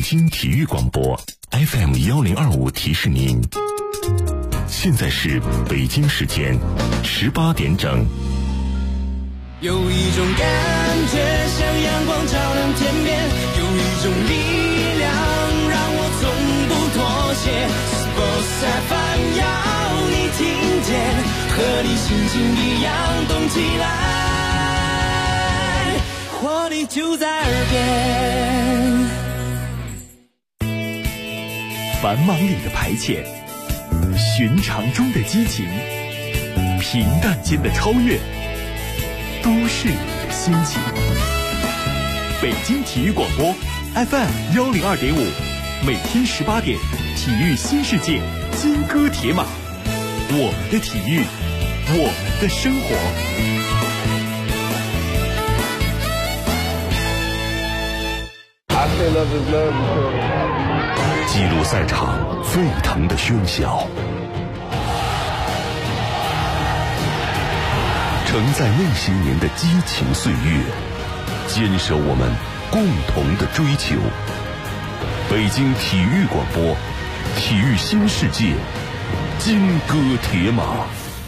京体育广播 FM1025提示您，现在是北京时间18点整。 有一种感觉像阳光照亮天边，有一种力量让我从不妥协。Sports FM 要你听见，和你心情一样动起来，活力就在耳边。 繁忙里的排遣，寻常中的激情，平淡间的超越，都是你的心情。北京体育广播 FM102.5，每天18点，体育新世界，金戈铁马，我们的体育，我们的生活。 记录赛场沸腾的喧嚣，承载那些年的激情岁月，坚守我们共同的追求。北京体育广播，体育新世界，金戈铁马。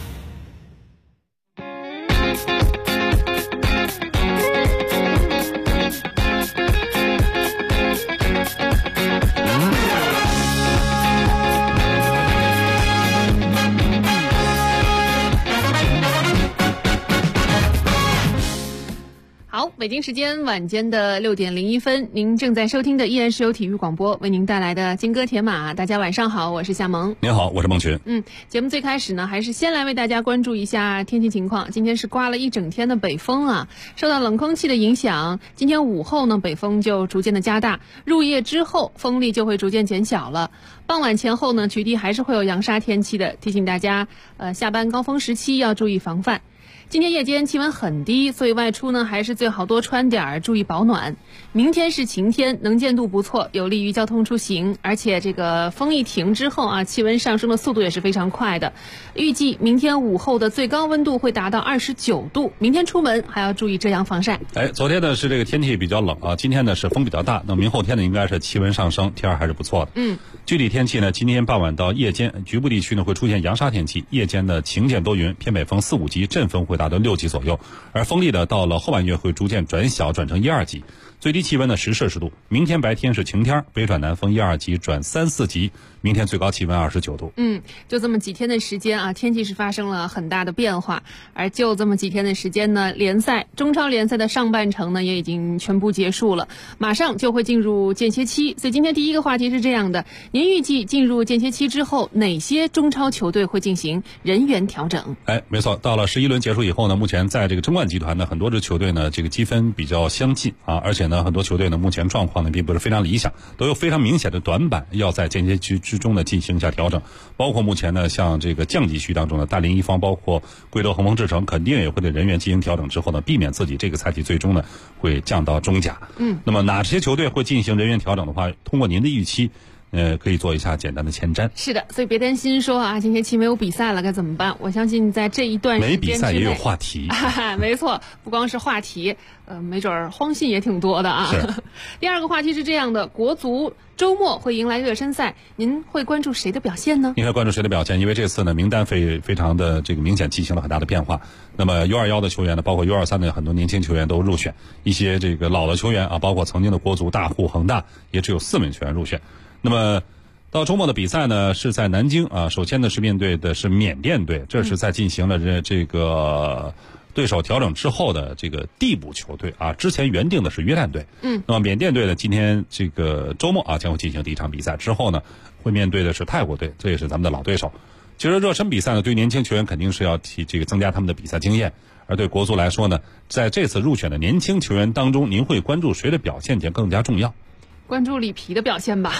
北京时间晚间的6点01分，您正在收听的依然是由体育广播为您带来的金戈铁马。大家晚上好，我是夏萌。 您好，我是孟群。 节目最开始呢，还是先来为大家关注一下天气情况。今天是刮了一整天的北风啊，受到冷空气的影响，今天午后呢，北风就逐渐的加大，入夜之后风力就会逐渐减小了。傍晚前后呢，局地还是会有扬沙天气的，提醒大家，下班高峰时期要注意防范。今天夜间气温很低，所以外出呢还是最好多穿点儿，注意保暖。明天是晴天，能见度不错，有利于交通出行，而且这个风一停之后啊，气温上升的速度也是非常快的。预计明天午后的最高温度会达到29度，明天出门还要注意遮阳防晒。 昨天呢是这个天气比较冷啊，今天呢是风比较大，那明后天呢应该是气温上升，天儿还是不错的。具体天气呢，今天傍晚到夜间，局部地区呢会出现扬沙天气，夜间呢晴间多云，偏北风4、5级，阵风会达到6级左右，而风力呢到了后半月会逐渐转小，转成1、2级，最低气温呢10摄氏度。明天白天是晴天，北转南风1、2级转3、4级，明天最高气温29度。 就这么几天的时间啊，天气是发生了很大的变化，而就这么几天的时间呢，中超联赛的上半程呢也已经全部结束了，马上就会进入间歇期。所以今天第一个话题是这样的，您预计进入间歇期之后，哪些中超球队会进行人员调整？ 没错，到了11轮结束以后呢，目前在这个争冠集团呢，很多支球队呢这个积分比较相近啊，而且呢很多球队呢目前状况呢并不是非常理想，都有非常明显的短板，要在间歇期之中呢进行一下调整。包括目前呢像这个降级区当中的大连一方，包括贵州恒丰智诚，肯定也会对人员进行调整之后呢，避免自己这个赛季最终呢会降到中甲。那么哪些球队会进行人员调整的话，通过您的预期可以做一下简单的前瞻。 是的，所以别担心说啊，今天期没有比赛了该怎么办？我相信在这一段时间没比赛也有话题。 没错，不光是话题，没准荒信也挺多的啊。第二个话题是这样的，国足周末会迎来热身赛，您会关注谁的表现呢？ 您会关注谁的表现？因为这次呢名单非常的这个明显进行了很大的变化。那么 U21 的球员呢，包括 U23 的很多年轻球员都入选，一些这个老的球员啊，包括曾经的国足大户恒大也只有4名球员入选。那么到周末的比赛呢是在南京啊，首先呢是面对的是缅甸队，这是在进行了这个对手调整之后的这个递补球队啊，之前原定的是约旦队。那么缅甸队呢今天这个周末啊将会进行第一场比赛，之后呢会面对的是泰国队，这也是咱们的老对手。其实热身比赛呢对年轻球员肯定是要这个增加他们的比赛经验，而对国足来说呢，在这次入选的年轻球员当中，您会关注谁的表现更加重要？ 关注里皮的表现吧。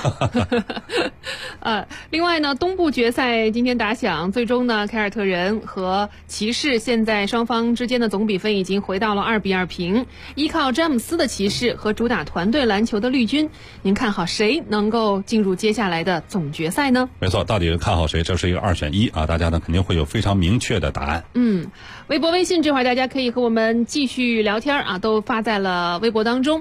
另外呢，东部决赛今天打响，最终呢，凯尔特人和骑士现在双方之间的总比分已经回到了2-2平。依靠詹姆斯的骑士和主打团队篮球的绿军，您看好谁能够进入接下来的总决赛呢？ 没错，到底是看好谁？这是一个2选1啊，大家呢肯定会有非常明确的答案。 微博、微信这会儿大家可以和我们继续聊天啊，都发在了微博当中。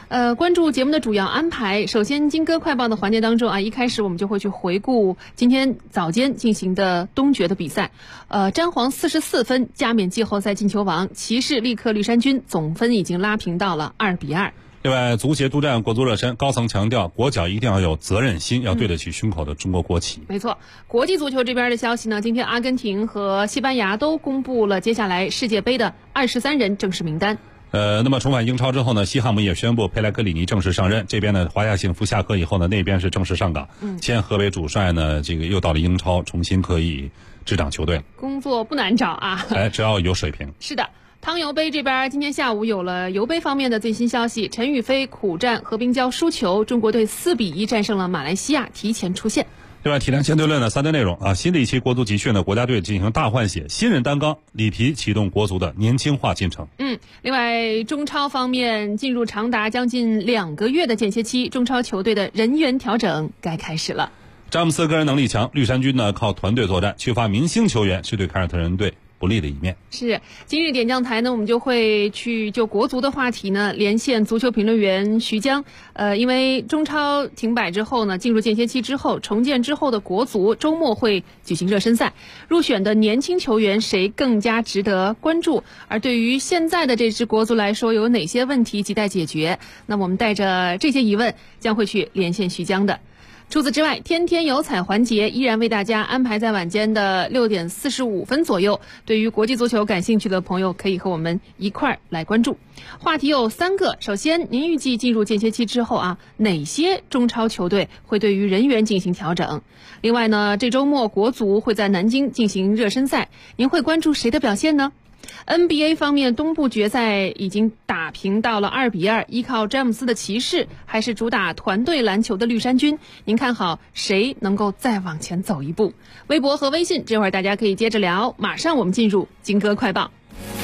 关注节目的主要安排。首先，金歌快报的环节当中啊，一开始我们就会去回顾今天早间进行的东决的比赛。詹皇44分加冕季后赛进球王，骑士力克绿衫军，总分已经拉平到了2-2。 另外，足协督战国足热身，高层强调国脚一定要有责任心，要对得起胸口的中国国旗。 没错，国际足球这边的消息呢，今天阿根廷和西班牙都公布了接下来世界杯的23人正式名单。 那么重返英超之后呢，西汉姆也宣布佩莱格里尼正式上任。这边呢，华夏幸福下课以后呢，那边是正式上岗。前河北主帅呢，这个又到了英超，重新可以执掌球队。 工作不难找啊， 只要有水平。 是的。汤尤杯这边今天下午有了尤杯方面的最新消息，陈雨菲苦战和平礁输球，中国队4-1战胜了马来西亚，提前出线。 另外，体坛相对论的3大内容啊，新的一期国足集训呢，国家队进行大换血，新人担纲，里皮启动国足的年轻化进程。 另外，中超方面进入长达将近2个月的间歇期，中超球队的人员调整该开始了。 詹姆斯个人能力强，绿衫军呢靠团队作战，缺乏明星球员是对凯尔特人队不利的一面。 是，今日点将台呢，我们就会去就国足的话题呢连线足球评论员徐江。因为中超停摆之后呢，进入间歇期之后，重建之后的国足周末会举行热身赛，入选的年轻球员谁更加值得关注？而对于现在的这支国足来说，有哪些问题亟待解决？那么我们带着这些疑问，将会去连线徐江的。除此之外，天天有彩环节依然为大家安排在晚间的6点45分左右。对于国际足球感兴趣的朋友，可以和我们一块儿来关注。话题有3个。首先，您预计进入间歇期之后啊，哪些中超球队会对于人员进行调整？另外呢，这周末国足会在南京进行热身赛，您会关注谁的表现呢？NBA 方面，东部决赛已经打平到了2-2，依靠詹姆斯的骑士还是主打团队篮球的绿衫军，您看好谁能够再往前走一步？微博和微信这会儿大家可以接着聊，马上我们进入金歌快报。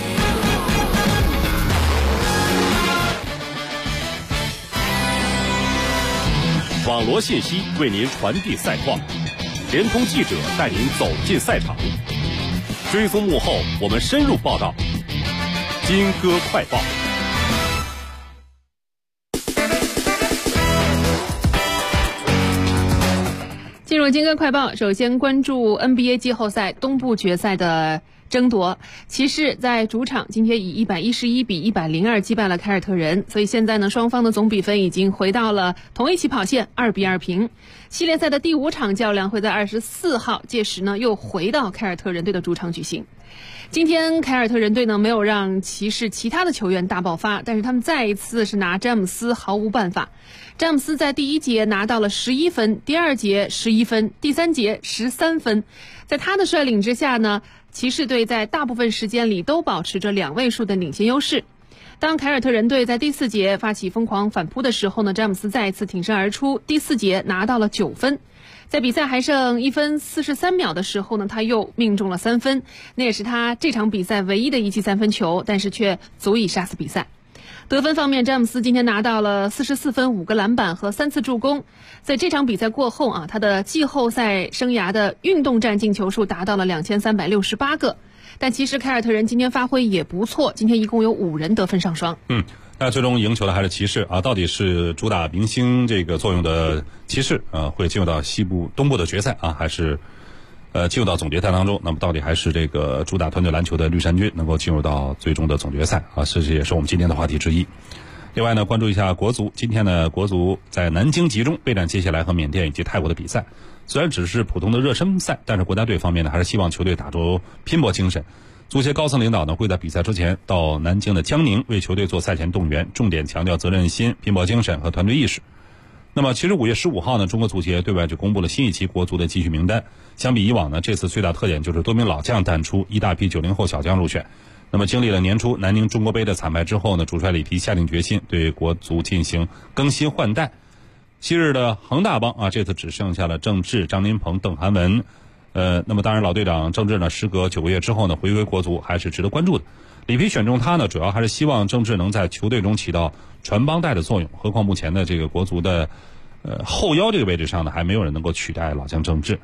网罗信息为您传递赛况，联通记者带您走进赛场，追踪幕后，我们深入报道。金歌快报。 进入金歌快报，首先关注 NBA 季后赛东部决赛的争夺。骑士在主场今天以111-102击败了凯尔特人，所以现在呢，双方的总比分已经回到了同一起跑线，2-2平。系列赛的第5场较量会在24号，届时呢又回到凯尔特人队的主场举行。今天凯尔特人队呢没有让骑士其他的球员大爆发，但是他们再一次是拿詹姆斯毫无办法。詹姆斯在第1节拿到了11分，第2节11分，第3节13分。在他的率领之下呢，骑士队在大部分时间里都保持着2位数的领先优势。当凯尔特人队在第4节发起疯狂反扑的时候呢，詹姆斯再一次挺身而出，第4节拿到了9分。在比赛还剩1分43秒的时候呢，他又命中了3分，那也是他这场比赛唯一的一记3分球，但是却足以杀死比赛。得分方面，詹姆斯今天拿到了44分、5个篮板和3次助攻。在这场比赛过后啊，他的季后赛生涯的运动战进球数达到了2368个。但其实凯尔特人今天发挥也不错，今天一共有5人得分上双。 那最终赢球的还是骑士啊，到底是主打明星这个作用的骑士会进入到东部的决赛啊，还是进入到总决赛当中？那么到底还是这个主打团队篮球的绿衫军能够进入到最终的总决赛啊？这也是我们今天的话题之一。另外呢，关注一下国足，今天呢，国足在南京集中备战接下来和缅甸以及泰国的比赛。虽然只是普通的热身赛，但是国家队方面呢，还是希望球队打出拼搏精神。足协高层领导呢会在比赛之前到南京的江宁为球队做赛前动员，重点强调责任心、拼搏精神和团队意识。那么其实5月15号呢，中国足协对外就公布了新一期国足的集训名单。相比以往呢，这次最大特点就是多名老将淡出，一大批90后小将入选。那么经历了年初南宁中国杯的惨败之后呢，主帅里皮下定决心对国足进行更新换代。昔日的恒大帮啊，这次只剩下了郑智、张琳芃、邓涵文。那么当然老队长郑智呢，时隔9个月之后呢，回归国足还是值得关注的。里皮选中他呢，主要还是希望郑智能在球队中起到传帮带的作用。何况目前的这个国足的后腰这个位置上呢，还没有人能够取代老将郑智。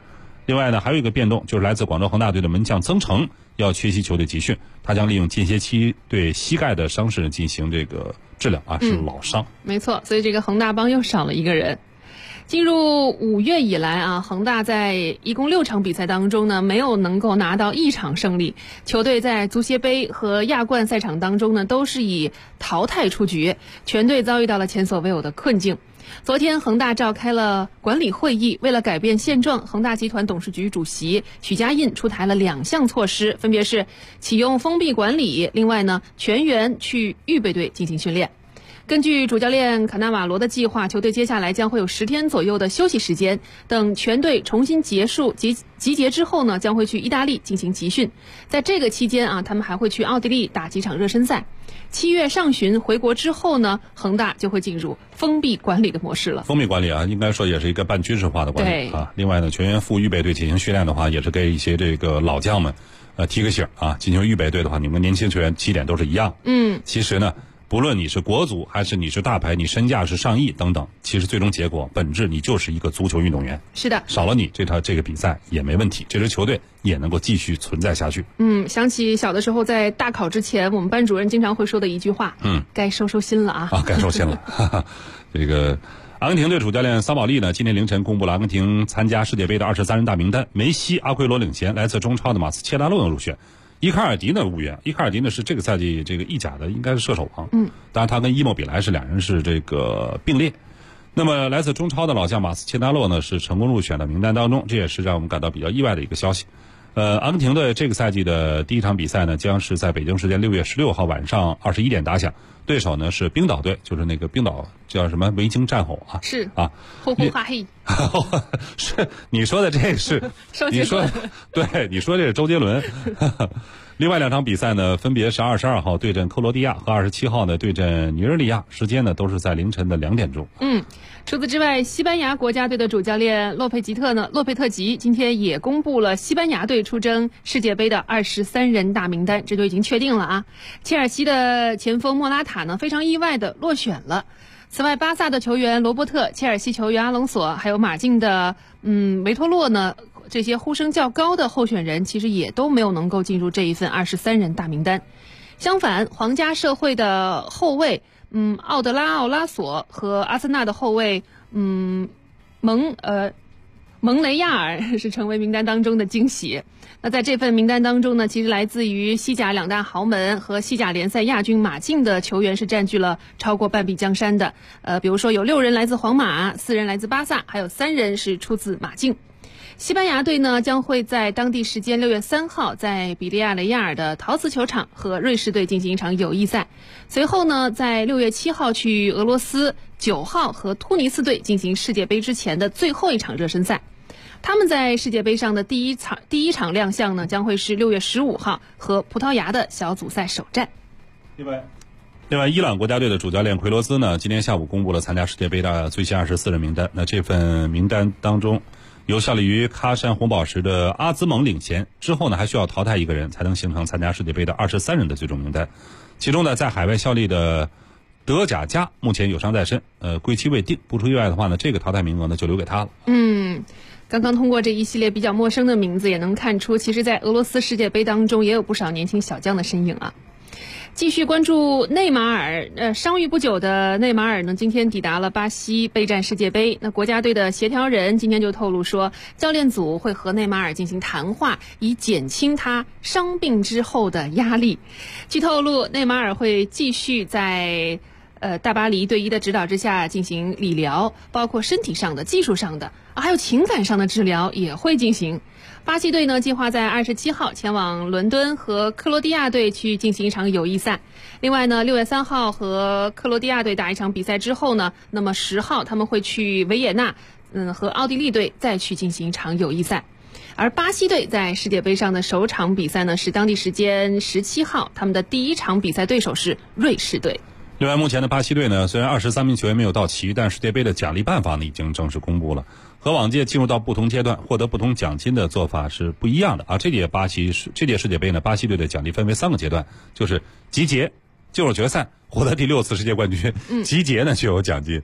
另外呢，还有一个变动，就是来自广州恒大队的门将曾诚要缺席球队集训，他将利用间歇期对膝盖的伤势进行这个治疗啊，是老伤。 没错，所以这个恒大帮又少了一个人。进入5月以来啊，恒大在一共6场比赛当中呢，没有能够拿到1场胜利。球队在足协杯和亚冠赛场当中呢，都是以淘汰出局，全队遭遇到了前所未有的困境。昨天恒大召开了管理会议，为了改变现状，恒大集团董事局主席许家印出台了2项措施，分别是启用封闭管理，另外呢，全员去预备队进行训练。根据主教练卡纳瓦罗的计划，球队接下来将会有10天左右的休息时间，等全队重新结束集结之后呢，将会去意大利进行集训。在这个期间啊，他们还会去奥地利打几场热身赛。7月上旬回国之后呢，恒大就会进入封闭管理的模式了。 封闭管理啊，应该说也是一个半军事化的管理啊。另外呢，全员赴预备队进行训练的话，也是给一些这个老将们提个醒啊，进行预备队的话，你们年轻球员起点都是一样。其实呢，不论你是国足还是你是大牌，你身价是上亿等等，其实最终结果本质你就是一个足球运动员。 是的， 少了你这个比赛也没问题，这支球队也能够继续存在下去。 想起小的时候在大考之前，我们班主任经常会说的一句话，该收心了啊。 该收心了。这个阿根廷队主教练桑保利呢，今天凌晨公布了阿根廷参加世界杯的23人大名单，梅西、阿奎罗领衔，来自中超的马斯切拉诺入选。伊卡尔迪呢无缘，伊卡尔迪呢是这个赛季这个意甲的应该是射手王，当然他跟伊莫比莱是2人是这个并列。那么来自中超的老将马斯切拉诺呢是成功入选的名单当中，这也是让我们感到比较意外的一个消息。阿根廷的这个赛季的第1场比赛呢，将是在北京时间6月16号晚上21点打响，对手呢是冰岛队，就是那个冰岛叫什么维京战吼啊， 是啊， 呼呼哈嘿， 是你说的这个是你说对，你说这是周杰伦。另外2场比赛呢，分别是22号对阵克罗地亚和27号呢对阵尼日利亚，时间呢都是在凌晨的2点钟。 除此之外，西班牙国家队的主教练洛佩特吉今天也公布了西班牙队出征世界杯的23人大名单，这就已经确定了啊。切尔西的前锋莫拉塔呢，非常意外的落选了。此外，巴萨的球员罗伯特、切尔西球员阿隆索，还有马竞的维托洛呢，这些呼声较高的候选人其实也都没有能够进入这一份23人大名单。相反，皇家社会的后卫奥德拉奥拉索和阿森纳的后卫蒙雷亚尔是成为名单当中的惊喜。那在这份名单当中呢，其实来自于西甲2大豪门和西甲联赛亚军马竞的球员是占据了超过半壁江山的。比如说有6人来自皇马，4人来自巴萨，还有3人是出自马竞。西班牙队呢将会在当地时间6月3号在比利亚雷亚尔的陶瓷球场和瑞士队进行一场友谊赛，随后呢在6月7号去俄罗斯，9号和突尼斯队进行世界杯之前的最后一场热身赛。他们在世界杯上的第一场亮相呢，将会是6月15号和葡萄牙的小组赛首战。 另外，伊朗国家队的主教练奎罗斯呢，今天下午公布了参加世界杯的最新24人名单。那这份名单当中，由效力于喀山红宝石的阿兹蒙领衔，之后呢还需要淘汰1个人才能形成参加世界杯的23人的最终名单。其中呢，在海外效力的德贾加目前有伤在身，归期未定。不出意外的话呢，这个淘汰名额呢就留给他了。 刚刚通过这一系列比较陌生的名字，也能看出，其实在俄罗斯世界杯当中也有不少年轻小将的身影啊。继续关注内马尔，伤愈不久的内马尔呢，今天抵达了巴西备战世界杯。那国家队的协调人今天就透露说，教练组会和内马尔进行谈话，以减轻他伤病之后的压力。据透露，内马尔会继续在大巴黎队医的指导之下进行理疗，包括身体上的、技术上的，还有情感上的治疗也会进行。巴西队呢计划在27号前往伦敦和克罗地亚队去进行一场友谊赛。另外呢，6月3号和克罗地亚队打一场比赛之后呢，那么10号他们会去维也纳，和奥地利队再去进行一场友谊赛。而巴西队在世界杯上的首场比赛呢是当地时间17号，他们的第1场比赛对手是瑞士队。 另外，目前的巴西队呢，虽然23名球员没有到齐，但世界杯的奖励办法呢已经正式公布了。和往届进入到不同阶段获得不同奖金的做法是不一样的啊。这届世界杯呢，巴西队的奖励分为3个阶段，就是集结、进入决赛、获得第6次世界冠军。集结呢就有奖金。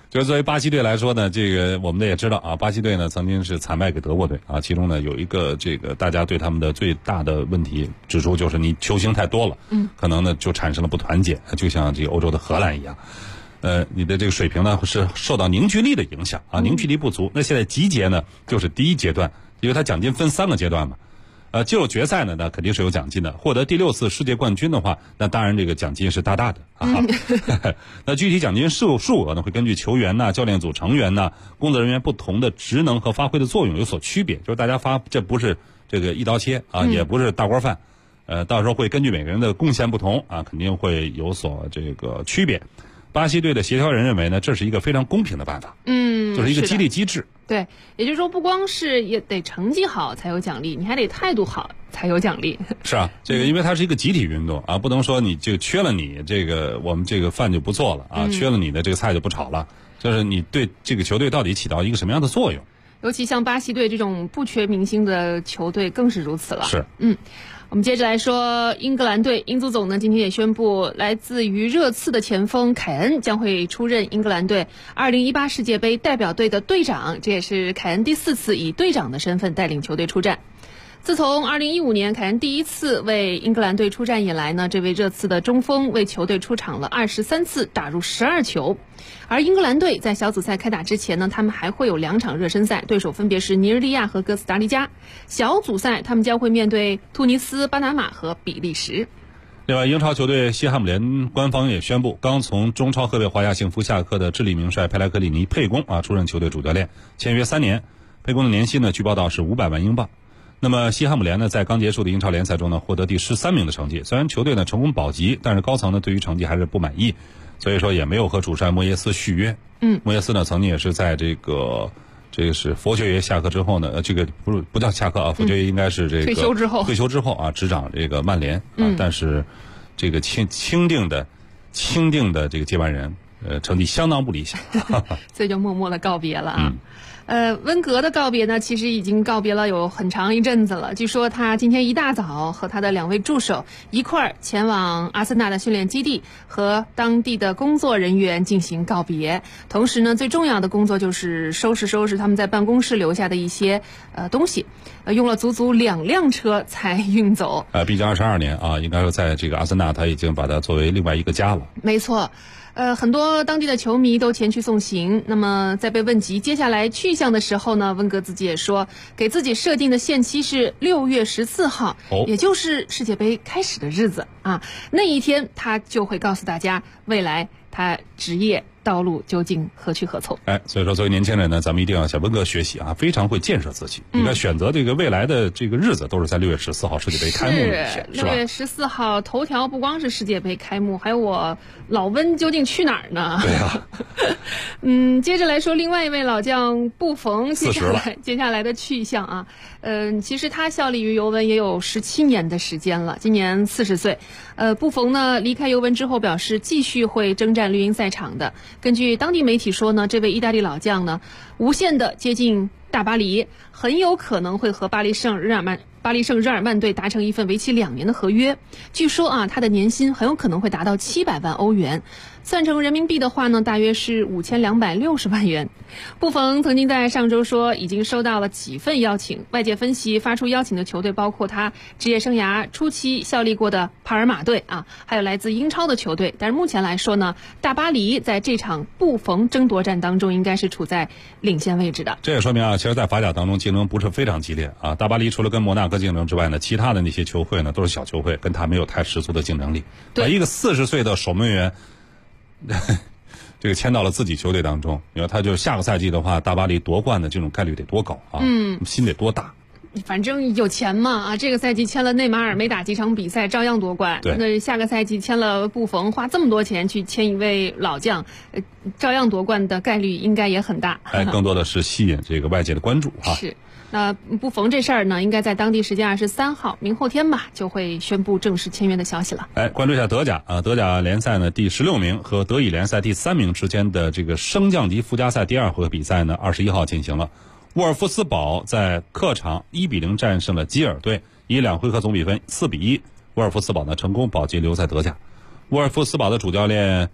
就是作为巴西队来说呢，这个我们也知道啊，巴西队呢曾经是惨败给德国队啊，其中呢有一个这个大家对他们的最大的问题指出就是你球星太多了，可能呢就产生了不团结，就像这个欧洲的荷兰一样。你的这个水平呢是受到凝聚力的影响啊，凝聚力不足。那现在集结呢就是第一阶段，因为它奖金分3个阶段嘛。进入决赛呢，那肯定是有奖金的。获得第6次世界冠军的话，那当然这个奖金是大大的啊。那具体奖金数额呢，会根据球员呐、教练组成员呐、工作人员不同的职能和发挥的作用有所区别。就是大家这不是这个一刀切啊，也不是大锅饭。到时候会根据每个人的贡献不同啊，肯定会有所这个区别。巴西队的协调人认为呢，这是一个非常公平的办法，就是一个激励机制。 对，也就是说，不光是也得成绩好才有奖励，你还得态度好才有奖励。 是啊，这个因为它是一个集体运动啊，不能说你就缺了你这个我们这个饭就不做了啊，缺了你的这个菜就不炒了，就是你对这个球队到底起到一个什么样的作用？ 尤其像巴西队这种不缺明星的球队更是如此了。 是， 我们接着来说英格兰队，英足总呢今天也宣布，来自于热刺的前锋凯恩将会出任英格兰队2018世界杯代表队的队长，这也是凯恩第4次以队长的身份带领球队出战。自从2015年凯恩第一次为英格兰队出战以来呢，这位热刺的中锋为球队出场了23次，打入12球。而英格兰队在小组赛开打之前呢，他们还会有2场热身赛，对手分别是尼日利亚和哥斯达黎加。小组赛他们将会面对突尼斯、巴拿马和比利时。 另外，英超球队西汉姆联官方也宣布，刚从中超赫贝华夏幸福下课的智利名帅佩莱克利尼佩公出任球队主教练，签约3年。佩公的年薪呢，据报道是500万英镑。那么西汉姆联呢，在刚结束的英超联赛中呢，获得第13名的成绩。虽然球队呢成功保级，但是高层呢对于成绩还是不满意，所以说也没有和主帅莫耶斯续约。莫耶斯呢曾经也是在这个是佛爵爷下课之后呢，这个不叫下课啊，佛爵爷应该是这个退休之后啊，执掌这个曼联啊，但是这个钦定的这个接班人，成绩相当不理想， 所以就默默的告别了啊。温格的告别呢，其实已经告别了有很长一阵子了。据说他今天一大早和他的2位助手一块儿前往阿森纳的训练基地，和当地的工作人员进行告别。同时呢，最重要的工作就是收拾他们在办公室留下的一些东西，用了足足2辆车才运走。 毕竟22年啊，应该说在这个阿森纳他已经把它作为另外一个家了。 没错。很多当地的球迷都前去送行。那么在被问及接下来去向的时候呢，温格自己也说，给自己设定的限期是6月14号，也就是世界杯开始的日子啊。那一天他就会告诉大家，未来他职业道路究竟何去何从。 所以说作为年轻人呢，咱们一定要向温格学习啊，非常会建设自己。应该选择这个未来的这个日子都是在6月14号世界杯开幕日是吧？6 月14号头条不光是世界杯开幕，还有我老温究竟去哪儿呢？ 对啊。 接着来说另外一位老将布冯接下来的去向啊。其实他效力于尤文也有17年的时间了，今年40岁。布冯呢离开尤文之后表示继续会征战绿茵赛场的。根据当地媒体说呢，这位意大利老将呢无限的接近大巴黎，很有可能会和巴黎圣日耳曼队达成一份为期2年的合约。据说啊，他的年薪很有可能会达到700万欧元，算成人民币的话呢，大约是5260万元。布冯曾经在上周说，已经收到了几份邀请。外界分析，发出邀请的球队包括他职业生涯初期效力过的帕尔马队啊，还有来自英超的球队。但是目前来说呢，大巴黎在这场布冯争夺战当中应该是处在领先位置的。 这也说明啊，其实在法甲当中竞争不是非常激烈啊。大巴黎除了跟摩纳哥竞争之外呢，其他的那些球会呢都是小球会，跟他没有太十足的竞争力。 对， 一个40岁的守门员这个签到了自己球队当中，你说他就下个赛季的话，大巴黎夺冠的这种概率得多高啊？心得多大？ 反正有钱嘛啊！这个赛季签了内马尔，没打几场比赛照样夺冠。 对， 那下个赛季签了布冯，花这么多钱去签一位老将，照样夺冠的概率应该也很大。 更多的是吸引这个外界的关注啊。 是。那布冯这事儿呢，应该在当地时间23号，明后天吧，就会宣布正式签约的消息了。 关注一下德甲啊，德甲联赛呢第16名和德乙联赛第3名之间的这个升降级附加赛第2回合比赛呢，21号进行了。沃尔夫斯堡在客场1-0战胜了基尔队，以2回合总比分4-1，沃尔夫斯堡呢成功保级留在德甲。沃尔夫斯堡的主教练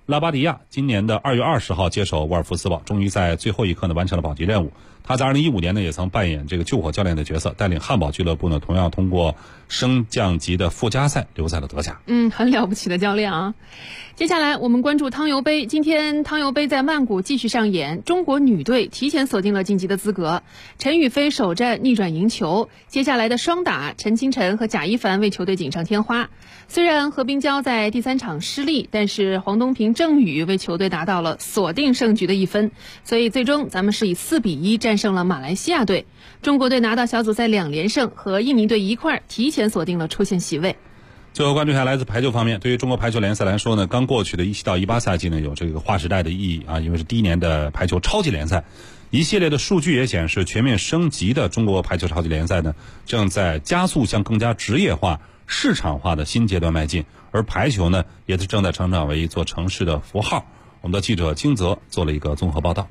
拉巴迪亚今年的2月20号接手沃尔夫斯堡，终于在最后一刻呢完成了保级任务。他在2015年呢也曾扮演这个救火教练的角色，带领汉堡俱乐部呢同样通过升降级的附加赛留在了德甲。 很了不起的教练啊。接下来我们关注汤尤杯，今天汤尤杯在曼谷继续上演，中国女队提前锁定了晋级的资格。陈雨菲首战逆转赢球，接下来的双打陈清晨和贾一凡为球队锦上添花。虽然何冰娇在第3场失利，但是黄东萍、郑宇为球队达到了锁定胜局的1分，所以最终咱们是以4-1战胜了马来西亚队。中国队拿到小组赛2连胜，和印尼队一块提前锁定了出线席位。 最后关注一下来自排球方面，对于中国排球联赛来说呢，刚过去的17到18赛季呢有这个划时代的意义啊，因为是第一年的排球超级联赛。一系列的数据也显示，全面升级的中国排球超级联赛呢，正在加速向更加职业化、市场化的新阶段迈进，而排球呢，也是正在成长为一座城市的符号。我们的记者金泽做了一个综合报道。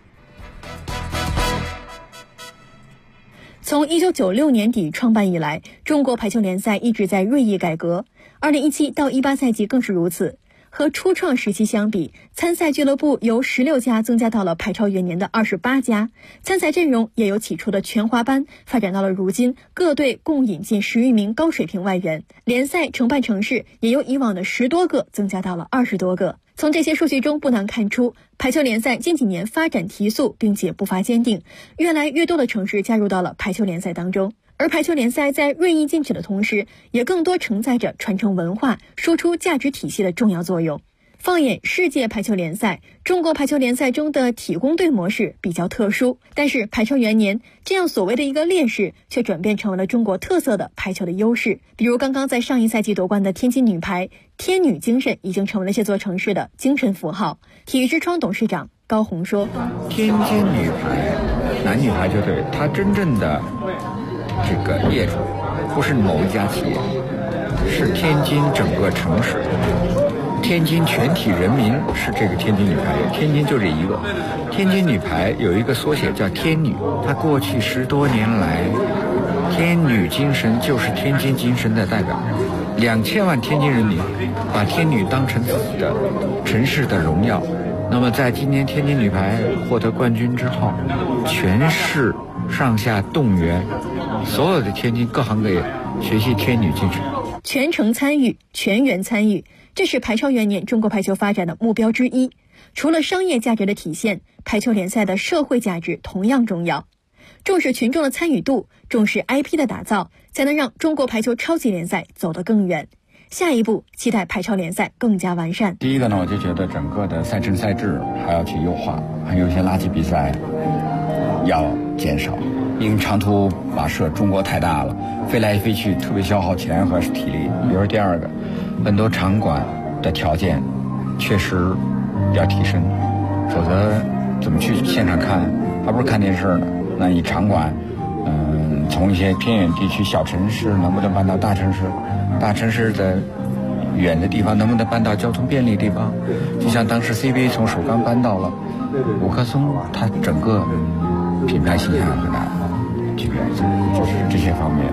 从1996年底创办以来，中国排球联赛一直在锐意改革，2017到18赛季更是如此。和初创时期相比，参赛俱乐部由16家增加到了排超元年的28家，参赛阵容也由起初的全华班发展到了如今各队共引进10余名高水平外援，联赛承办城市也由以往的10多个增加到了20多个。从这些数据中不难看出，排球联赛近几年发展提速，并且步伐坚定，越来越多的城市加入到了排球联赛当中。而排球联赛在锐意进取的同时，也更多承载着传承文化、输出价值体系的重要作用。放眼世界排球联赛，中国排球联赛中的体工队模式比较特殊，但是排超元年这样所谓的一个劣势，却转变成为了中国特色的排球的优势。比如刚刚在上一赛季夺冠的天津女排，天女精神已经成为了这座城市的精神符号。体育之窗董事长高红说： 天津女排男女排球队，它真正的这个业主不是某一家企业，是天津整个城市，天津全体人民是这个天津女排，天津就这一个。天津女排有一个缩写叫天女，它过去10多年来，天女精神就是天津精神的代表。2000万天津人民把天女当成自己的城市的荣耀。那么在今年天津女排获得冠军之后，全市上下动员所有的天津各行各业学习天女精神， 全程参与，全员参与，这是排超元年中国排球发展的目标之一。除了商业价值的体现，排球联赛的社会价值同样重要。重视群众的参与度，重视 IP 的打造，才能让中国排球超级联赛走得更远。下一步期待排超联赛更加完善。 第一个呢，我就觉得整个的赛程赛制还要去优化，还有一些垃圾比赛要减少，因为长途跋涉中国太大了，飞来飞去特别消耗钱和体力。比如第二个，很多场馆的条件确实要提升，否则怎么去现场看，还不如看电视呢。那你场馆从一些偏远地区小城市能不能搬到大城市，大城市的远的地方能不能搬到交通便利的地方，就像当时 CBA 从首钢搬到了五棵松，它整个品牌形象很大这个就是这些方面。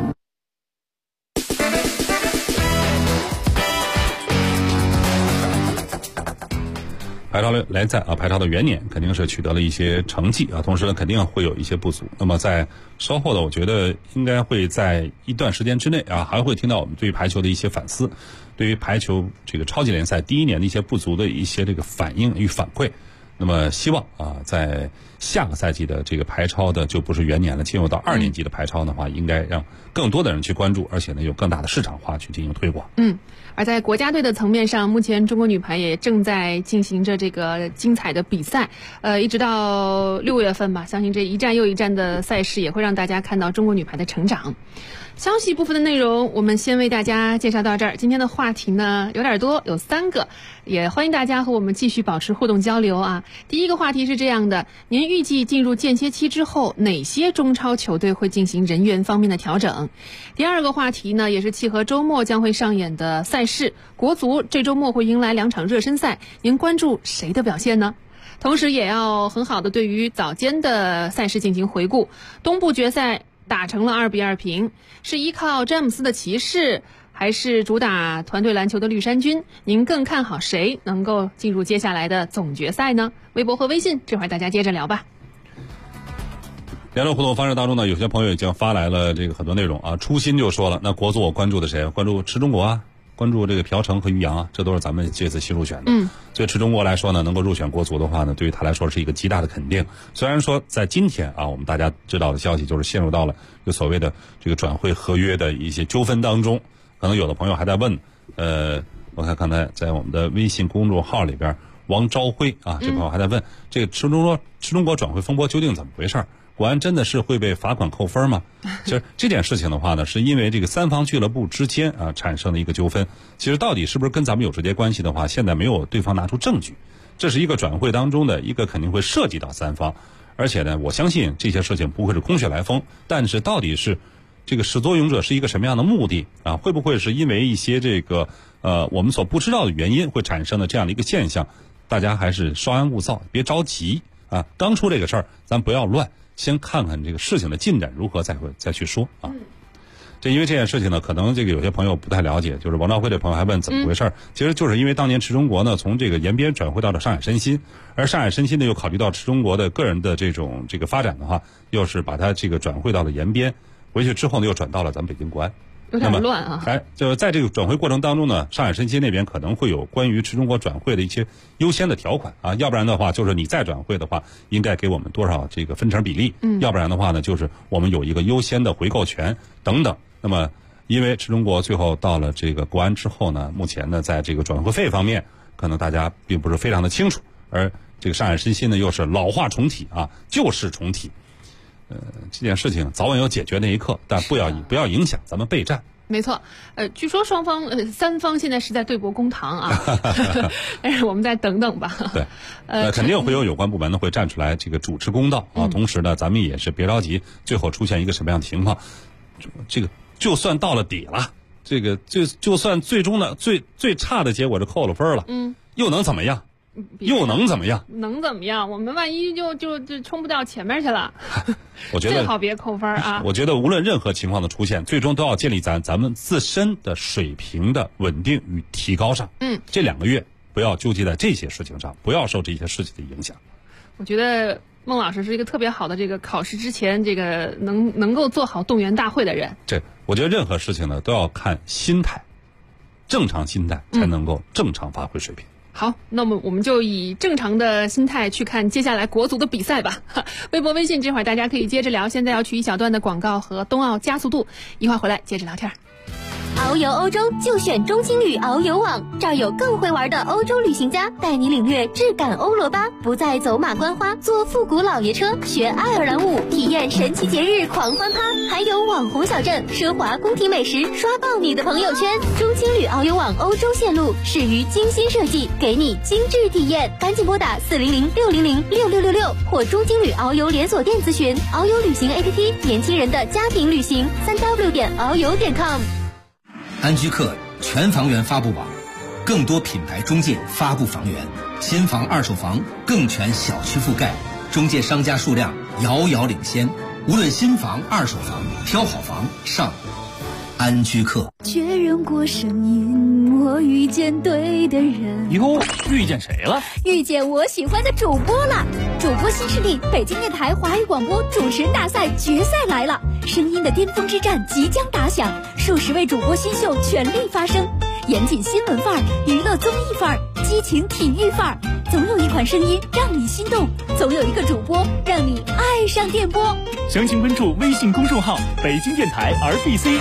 排超联赛排超的元年肯定是取得了一些成绩同时呢肯定会有一些不足。那么在稍后的我觉得应该会在一段时间之内还会听到我们对于排球的一些反思，对于排球这个超级联赛第一年的一些不足的一些这个反应与反馈。那么希望在下个赛季的这个排超的就不是元年了，进入到2年级的排超的话，应该让更多的人去关注，而且呢有更大的市场化去进行推广。 而在国家队的层面上，目前中国女排也正在进行着这个精彩的比赛，一直到6月份吧，相信这一站又一站的赛事也会让大家看到中国女排的成长。消息部分的内容我们先为大家介绍到这儿。今天的话题呢有点多，有3个，也欢迎大家和我们继续保持互动交流第一个话题是这样的，您预计进入间歇期之后，哪些中超球队会进行人员方面的调整？第二个话题呢，也是契合周末将会上演的赛事，国足这周末会迎来2场热身赛，您关注谁的表现呢？同时也要很好的对于早间的赛事进行回顾。东部决赛打成了2-2平，是依靠詹姆斯的骑士还是主打团队篮球的绿衫军？您更看好谁能够进入接下来的总决赛呢？微博和微信，这会儿大家接着聊吧。 联络互动方式当中呢，有些朋友已经发来了这个很多内容啊。初心就说了，那国足我关注的谁？关注吃中国啊，关注这个朴成和于洋啊，这都是咱们这次新入选的。所以吃中国来说呢，能够入选国足的话呢，对于他来说是一个极大的肯定。虽然说在今天啊，我们大家知道的消息就是陷入到了有所谓的这个转会合约的一些纠纷当中，可能有的朋友还在问，我看刚才在我们的微信公众号里边，王昭辉啊，这朋友还在问，这个吃中国转会风波究竟怎么回事？国安真的是会被罚款扣分吗？其实这件事情的话呢，是因为这个三方俱乐部之间啊产生的一个纠纷。其实到底是不是跟咱们有直接关系的话，现在没有对方拿出证据。这是一个转会当中的一个肯定会涉及到三方，而且呢，我相信这些事情不会是空穴来风。但是到底是这个始作俑者是一个什么样的目的啊？会不会是因为一些这个我们所不知道的原因会产生的这样的一个现象？大家还是稍安勿躁，别着急啊。刚出这个事儿，咱不要乱。先看看这个事情的进展如何，再去说啊。这因为这件事情呢，可能这个有些朋友不太了解，就是王兆辉这朋友还问怎么回事其实就是因为当年池中国呢从这个延边转会到了上海申鑫，而上海申鑫呢又考虑到池中国的个人的这个发展的话，又是把他这个转会到了延边，回去之后呢又转到了咱们北京国安。 有点乱啊！ 就是在这个转会过程当中呢，上海申鑫那边可能会有关于池中国转会的一些优先的条款啊，要不然的话就是你再转会的话，应该给我们多少这个分成比例，要不然的话呢，就是我们有一个优先的回购权等等。那么，因为池中国最后到了这个国安之后呢，目前呢在这个转会费方面，可能大家并不是非常的清楚，而这个上海申鑫呢又是老化重体啊，旧事重提。这件事情早晚有解决那一刻，但不要影响咱们备战。 没错，据说三方现在是在对簿公堂啊，但是我们再等等吧。 对，肯定会有关部门呢会站出来这个主持公道啊。同时呢，咱们也是别着急，最后出现一个什么样的情况，这个就算到了底了，这个就算最终的最差的结果是扣了分了，又能怎么样？又能怎么样？ 能怎么样？我们万一就冲不到前面去了， 我觉得最好别扣分啊！ 我觉得无论任何情况的出现，最终都要建立在咱们自身的水平的稳定与提高上。这2个月不要纠结在这些事情上，不要受这些事情的影响。 我觉得孟老师是一个特别好的这个考试之前这个能够做好动员大会的人。 我觉得任何事情呢都要看心态，正常心态才能够正常发挥水平。 好，那么我们就以正常的心态去看接下来国足的比赛吧。微博微信这会儿大家可以接着聊，现在要去一小段的广告和冬奥加速度，一会儿回来接着聊天。 遨游欧洲就选中青旅遨游网，这儿有更会玩的欧洲旅行家，带你领略质感欧罗巴，不再走马观花，坐复古老爷车，学爱尔兰舞，体验神奇节日狂欢趴，还有网红小镇、奢华宫廷美食，刷爆你的朋友圈。中青旅遨游网欧洲线路始于精心设计，给你精致体验，赶紧拨打400-600-6666或中青旅遨游连锁店咨询。遨游旅行 APP， 年轻人的家庭旅行，3w.遨游.com。 安居客全房源发布网，更多品牌中介发布房源，新房二手房更全小区覆盖，中介商家数量遥遥领先。无论新房二手房，挑好房上安居客。 确认过声音，我遇见对的人。 哟，遇见谁了？ 遇见我喜欢的主播了。主播新势力，北京电台华语广播主持人大赛决赛来了，声音的巅峰之战即将打响，数十位主播新秀全力发声，严谨新闻范儿，娱乐综艺范儿，激情体育范儿，总有一款声音让你心动，总有一个主播让你爱上电波。 详情关注微信公众号北京电台 RBC。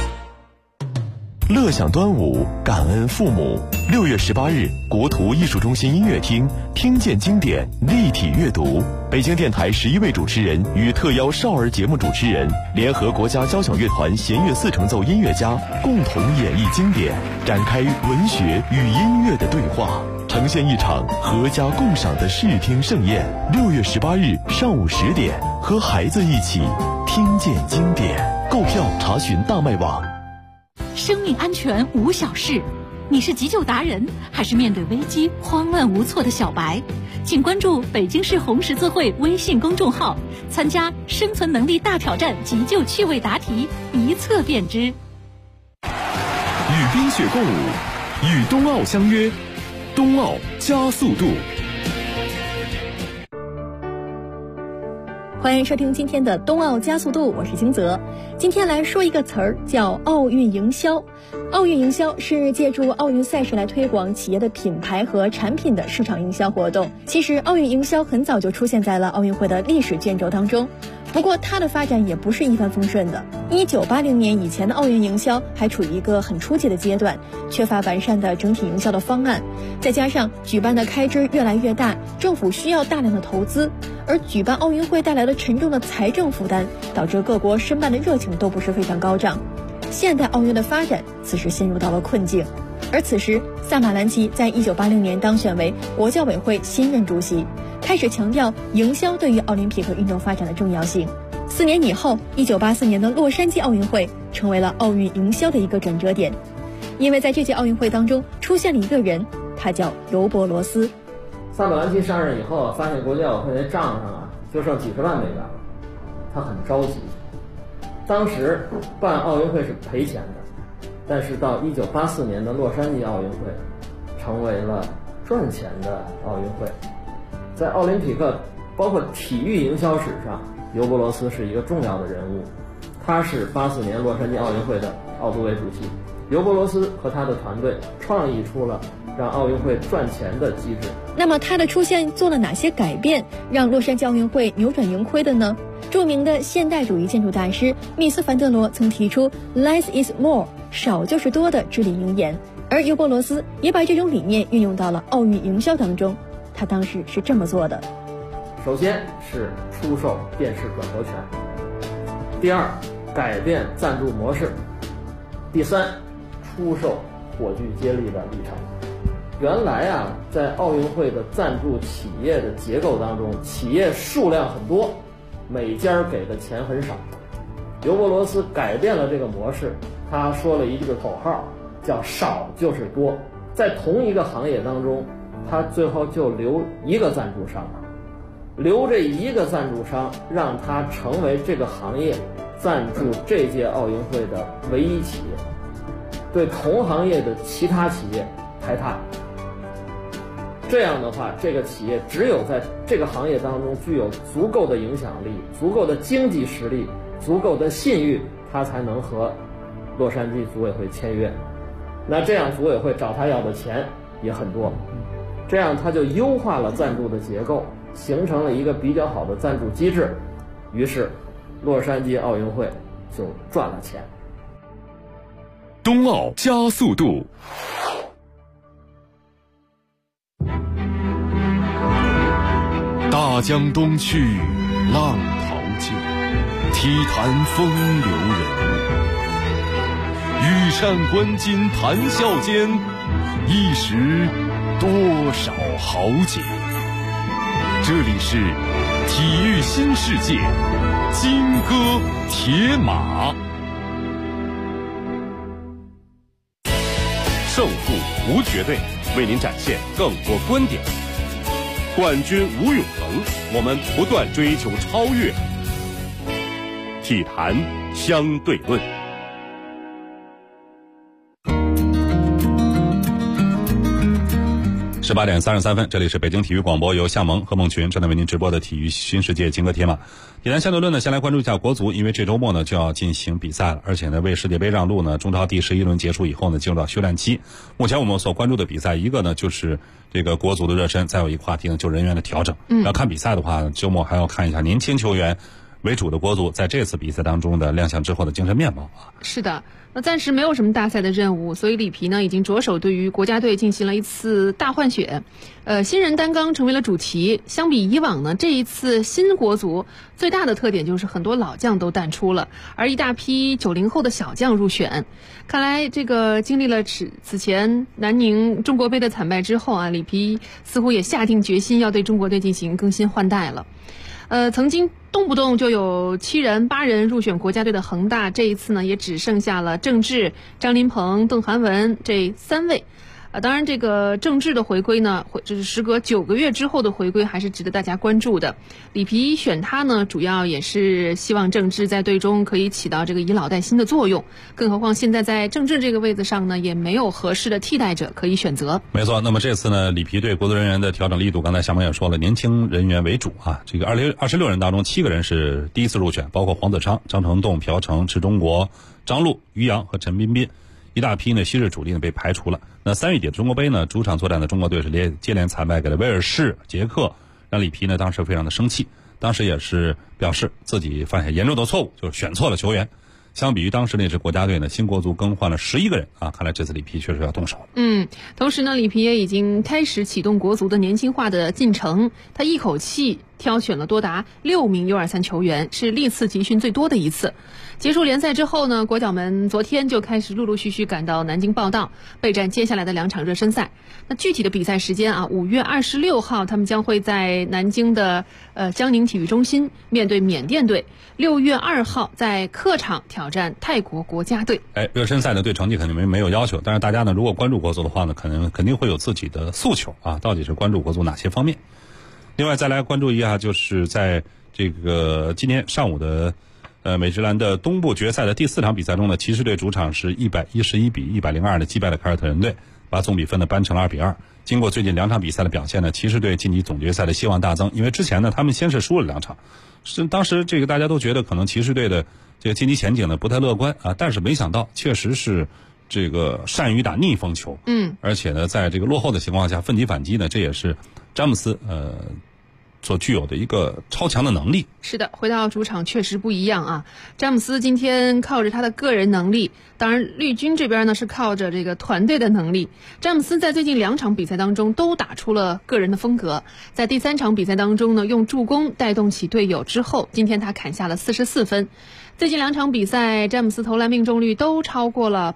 乐享端午，感恩父母。6月18日，国图艺术中心音乐厅，听见经典，立体阅读。北京电台11位主持人与特邀少儿节目主持人，联合国家交响乐团弦乐4重奏音乐家，共同演绎经典，展开文学与音乐的对话，呈现一场合家共赏的视听盛宴。6月18日上午10点，和孩子一起听见经典。购票查询大麦网。 生命安全无小事，你是急救达人，还是面对危机慌乱无措的小白？请关注北京市红十字会微信公众号，参加生存能力大挑战急救趣味答题，一测便知。 与冰雪共舞，与冬奥相约，冬奥加速度。 欢迎收听今天的冬奥加速度，我是金泽。今天来说一个词儿，叫奥运营销。奥运营销是借助奥运赛事来推广企业的品牌和产品的市场营销活动。其实奥运营销很早就出现在了奥运会的历史卷轴当中，不过它的发展也不是一帆风顺的。1980年以前的奥运营销还处于一个很初级的阶段，缺乏完善的整体营销的方案，再加上举办的开支越来越大，政府需要大量的投资，而举办奥运会带来了沉重的财政负担，导致各国申办的热情都不是非常高涨。现代奥运的发展此时陷入到了困境，而此时萨马兰奇在1980年当选为国教委会新任主席，开始强调营销对于奥林匹克运动发展的重要性。4年以后，1984年的洛杉矶奥运会成为了奥运营销的一个转折点，因为在这届奥运会当中出现了一个人，他叫尤伯罗斯。 萨马兰奇上任以后，发现国际奥委会的账上就剩几十万美元了，他很着急。当时办奥运会是赔钱的，但是到1984年的洛杉矶奥运会，成为了赚钱的奥运会。在奥林匹克包括体育营销史上，尤伯罗斯是一个重要的人物。他是84年洛杉矶奥运会的奥组委主席。尤伯罗斯和他的团队创意出了让奥运会赚钱的机制。 那么他的出现做了哪些改变，让洛杉矶奥运会扭转盈亏的呢？著名的现代主义建筑大师密斯凡德罗曾提出 Less is more， 少就是多的至理名言，而尤伯罗斯也把这种理念运用到了奥运营销当中。他当时是这么做的： 首先是出售电视转播权，第二改变赞助模式，第三出售火炬接力的里程。原来在奥运会的赞助企业的结构当中，企业数量很多，每家给的钱很少。尤伯罗斯改变了这个模式，他说了一句口号，叫少就是多。在同一个行业当中，他最后就留一个赞助商，留这一个赞助商，让他成为这个行业赞助这届奥运会的唯一企业，对同行业的其他企业排他。这样的话，这个企业只有在这个行业当中具有足够的影响力、足够的经济实力、足够的信誉，他才能和洛杉矶组委会签约。那这样组委会找他要的钱也很多，这样他就优化了赞助的结构，形成了一个比较好的赞助机制，于是洛杉矶奥运会就赚了钱。 冬奥加速度。大江东去，浪淘尽，体坛风流人物。羽扇纶巾谈笑间，一时多少豪杰。这里是体育新世界，金戈铁马。胜负无绝对，为您展现更多观点。冠军无永恒，我们不断追求超越。体坛相对论。 18点33分，这里是北京体育广播，由夏萌和孟群正在为您直播的体育新世界金戈铁马。体坛相对论呢，先来关注一下国足，因为这周末呢就要进行比赛了，而且呢为世界杯让路呢，中超第11轮结束以后呢，进入到休战期。目前我们所关注的比赛，一个呢就是这个国足的热身，再有一个话题呢就是人员的调整。要看比赛的话，周末还要看一下年轻球员为主的国足在这次比赛当中的亮相之后的精神面貌啊。 是的，那暂时没有什么大赛的任务，所以里皮呢已经着手对于国家队进行了一次大换血，新人担纲成为了主题。相比以往呢，这一次新国足最大的特点就是很多老将都淡出了，而一大批90后的小将入选。看来这个经历了此前南宁中国杯的惨败之后啊，里皮似乎也下定决心要对中国队进行更新换代了。曾经动不动就有7人、8人入选国家队的恒大，这一次呢也只剩下了郑智、张琳芃、邓涵文这3位。 当然这个郑智的回归呢，这是时隔9个月之后的回归，还是值得大家关注的。里皮选他呢，主要也是希望郑智在队中可以起到这个以老带新的作用，更何况现在在郑智这个位子上呢，也没有合适的替代者可以选择。 没错，那么这次呢，里皮对国足人员的调整力度，刚才夏萌也说了，年轻人员为主啊。这个26人当中7个人是第一次入选，包括黄子昌、张成栋、朴成、池忠国、张路、于洋和陈彬彬。一大批呢昔日主力呢被排除了。那3月底的中国杯呢，主场作战的中国队是接连惨败给了威尔士、捷克，让里皮呢当时非常的生气，当时也是表示自己犯下严重的错误，就是选错了球员。相比于当时那支国家队呢，新国足更换了11个人啊，看来这次里皮确实要动手。 同时呢，里皮也已经开始启动国足的年轻化的进程，他一口气挑选了多达6名U23球员，是历次集训最多的一次。结束联赛之后呢，国脚们昨天就开始陆陆续续赶到南京报到，备战接下来的2场热身赛。那具体的比赛时间啊，5月26号他们将会在南京的江宁体育中心面对缅甸队，6月2号在客场挑战泰国国家队。 热身赛呢对成绩肯定没有要求，但是大家呢如果关注国足的话呢，肯定会有自己的诉求啊，到底是关注国足哪些方面？另外再来关注一下，就是在这个今天上午的美职篮的东部决赛的第4场比赛中呢，骑士队主场是111比102的击败了凯尔特人队，把总比分呢扳成了2比2。经过最近2场比赛的表现呢，骑士队晋级总决赛的希望大增，因为之前呢他们先是输了2场，当时这个大家都觉得可能骑士队的这个晋级前景呢不太乐观啊，但是没想到确实是这个善于打逆风球，而且呢在这个落后的情况下奋起反击呢，这也是詹姆斯所具有的一个超强的能力。 是的，回到主场确实不一样啊。詹姆斯今天靠着他的个人能力，当然绿军这边呢是靠着这个团队的能力。詹姆斯在最近2场比赛当中都打出了个人的风格，在第3场比赛当中呢，用助攻带动起队友之后，今天他砍下了44分。最近2场比赛，詹姆斯投篮命中率都超过了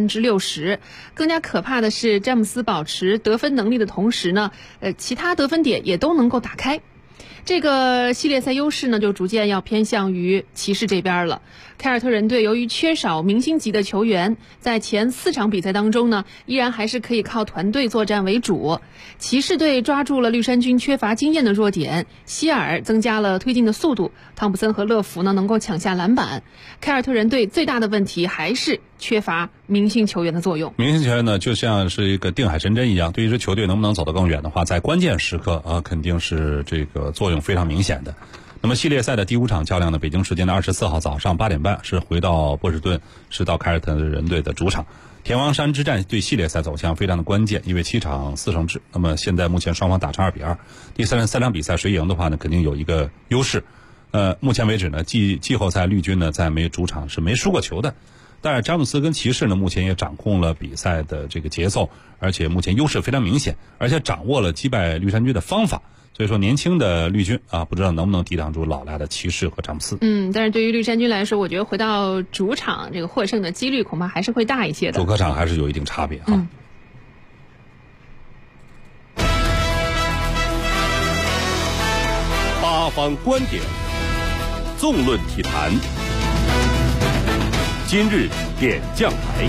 60%。更加可怕的是，詹姆斯保持得分能力的同时呢，其他得分点也都能够打开。这个系列赛优势呢，就逐渐要偏向于骑士这边了。凯尔特人队由于缺少明星级的球员，在前4场比赛当中呢，依然还是可以靠团队作战为主。骑士队抓住了绿衫军缺乏经验的弱点，希尔增加了推进的速度，汤普森和乐福呢能够抢下篮板。凯尔特人队最大的问题还是缺乏明星球员的作用。 明星球员呢，就像是一个定海神针一样，对一支球队能不能走得更远的话，在关键时刻啊，肯定是这个作用非常明显的。那么系列赛的第5场较量呢，北京时间的24号早上8点半是回到波士顿，是到凯尔特人队的主场。田王山之战对系列赛走向非常的关键，因为7场4胜制，那么现在目前双方打成2比2，第3场比赛谁赢的话呢，肯定有一个优势。目前为止呢，季后赛绿军呢在主场是没输过球的。但是詹姆斯跟骑士呢，目前也掌控了比赛的这个节奏，而且目前优势非常明显，而且掌握了击败绿衫军的方法。所以说，年轻的绿军啊，不知道能不能抵挡住老辣的骑士和詹姆斯。 但是对于绿衫军来说，我觉得回到主场这个获胜的几率恐怕还是会大一些的。 主客场还是有一定差别啊。 八方观点，纵论体坛。今日点将台。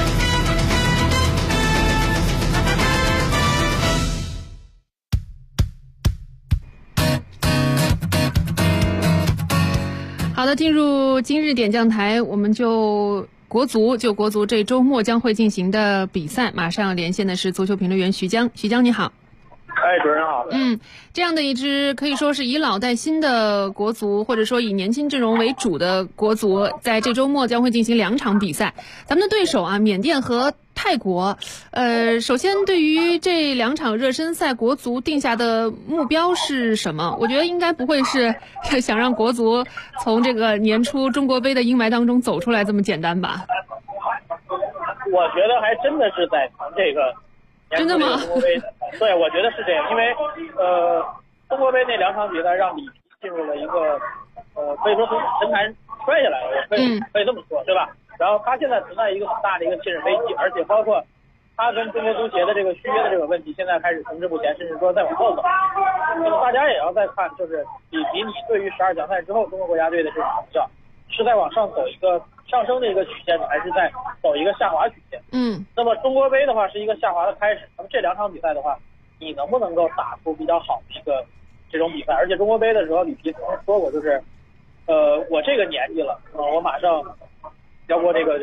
好的，进入今日点将台，我们就国足这周末将会进行的比赛，马上连线的是足球评论员徐江。徐江你好。 主任好。 这样的一支可以说是以老带新的国足，或者说以年轻阵容为主的国足，在这周末将会进行2场比赛。咱们的对手啊，缅甸和泰国。首先对于这2场热身赛，国足定下的目标是什么？我觉得应该不会是想让国足从这个年初中国杯的阴霾当中走出来这么简单吧？ 我觉得还真的是在这个真的吗？ 对，我觉得是这样，因为中国杯那2场比赛让里皮进入了一个可以说从神坛摔下来了，可以这么说，对吧？然后他现在存在一个很大的一个信任危机，而且包括他跟中国足协的这个续约的这个问题，现在开始停滞不前，甚至说再往后走。那么大家也要再看，就是里皮你对于12强赛之后中国国家队的这种成效， 是在往上走一个上升的一个曲线呢，还是在走一个下滑曲线？那么中国杯的话是一个下滑的开始，那么这2场比赛的话，你能不能够打出比较好的一个这种比赛？而且中国杯的时候，里皮曾经说过，就是我这个年纪了，我马上要过这个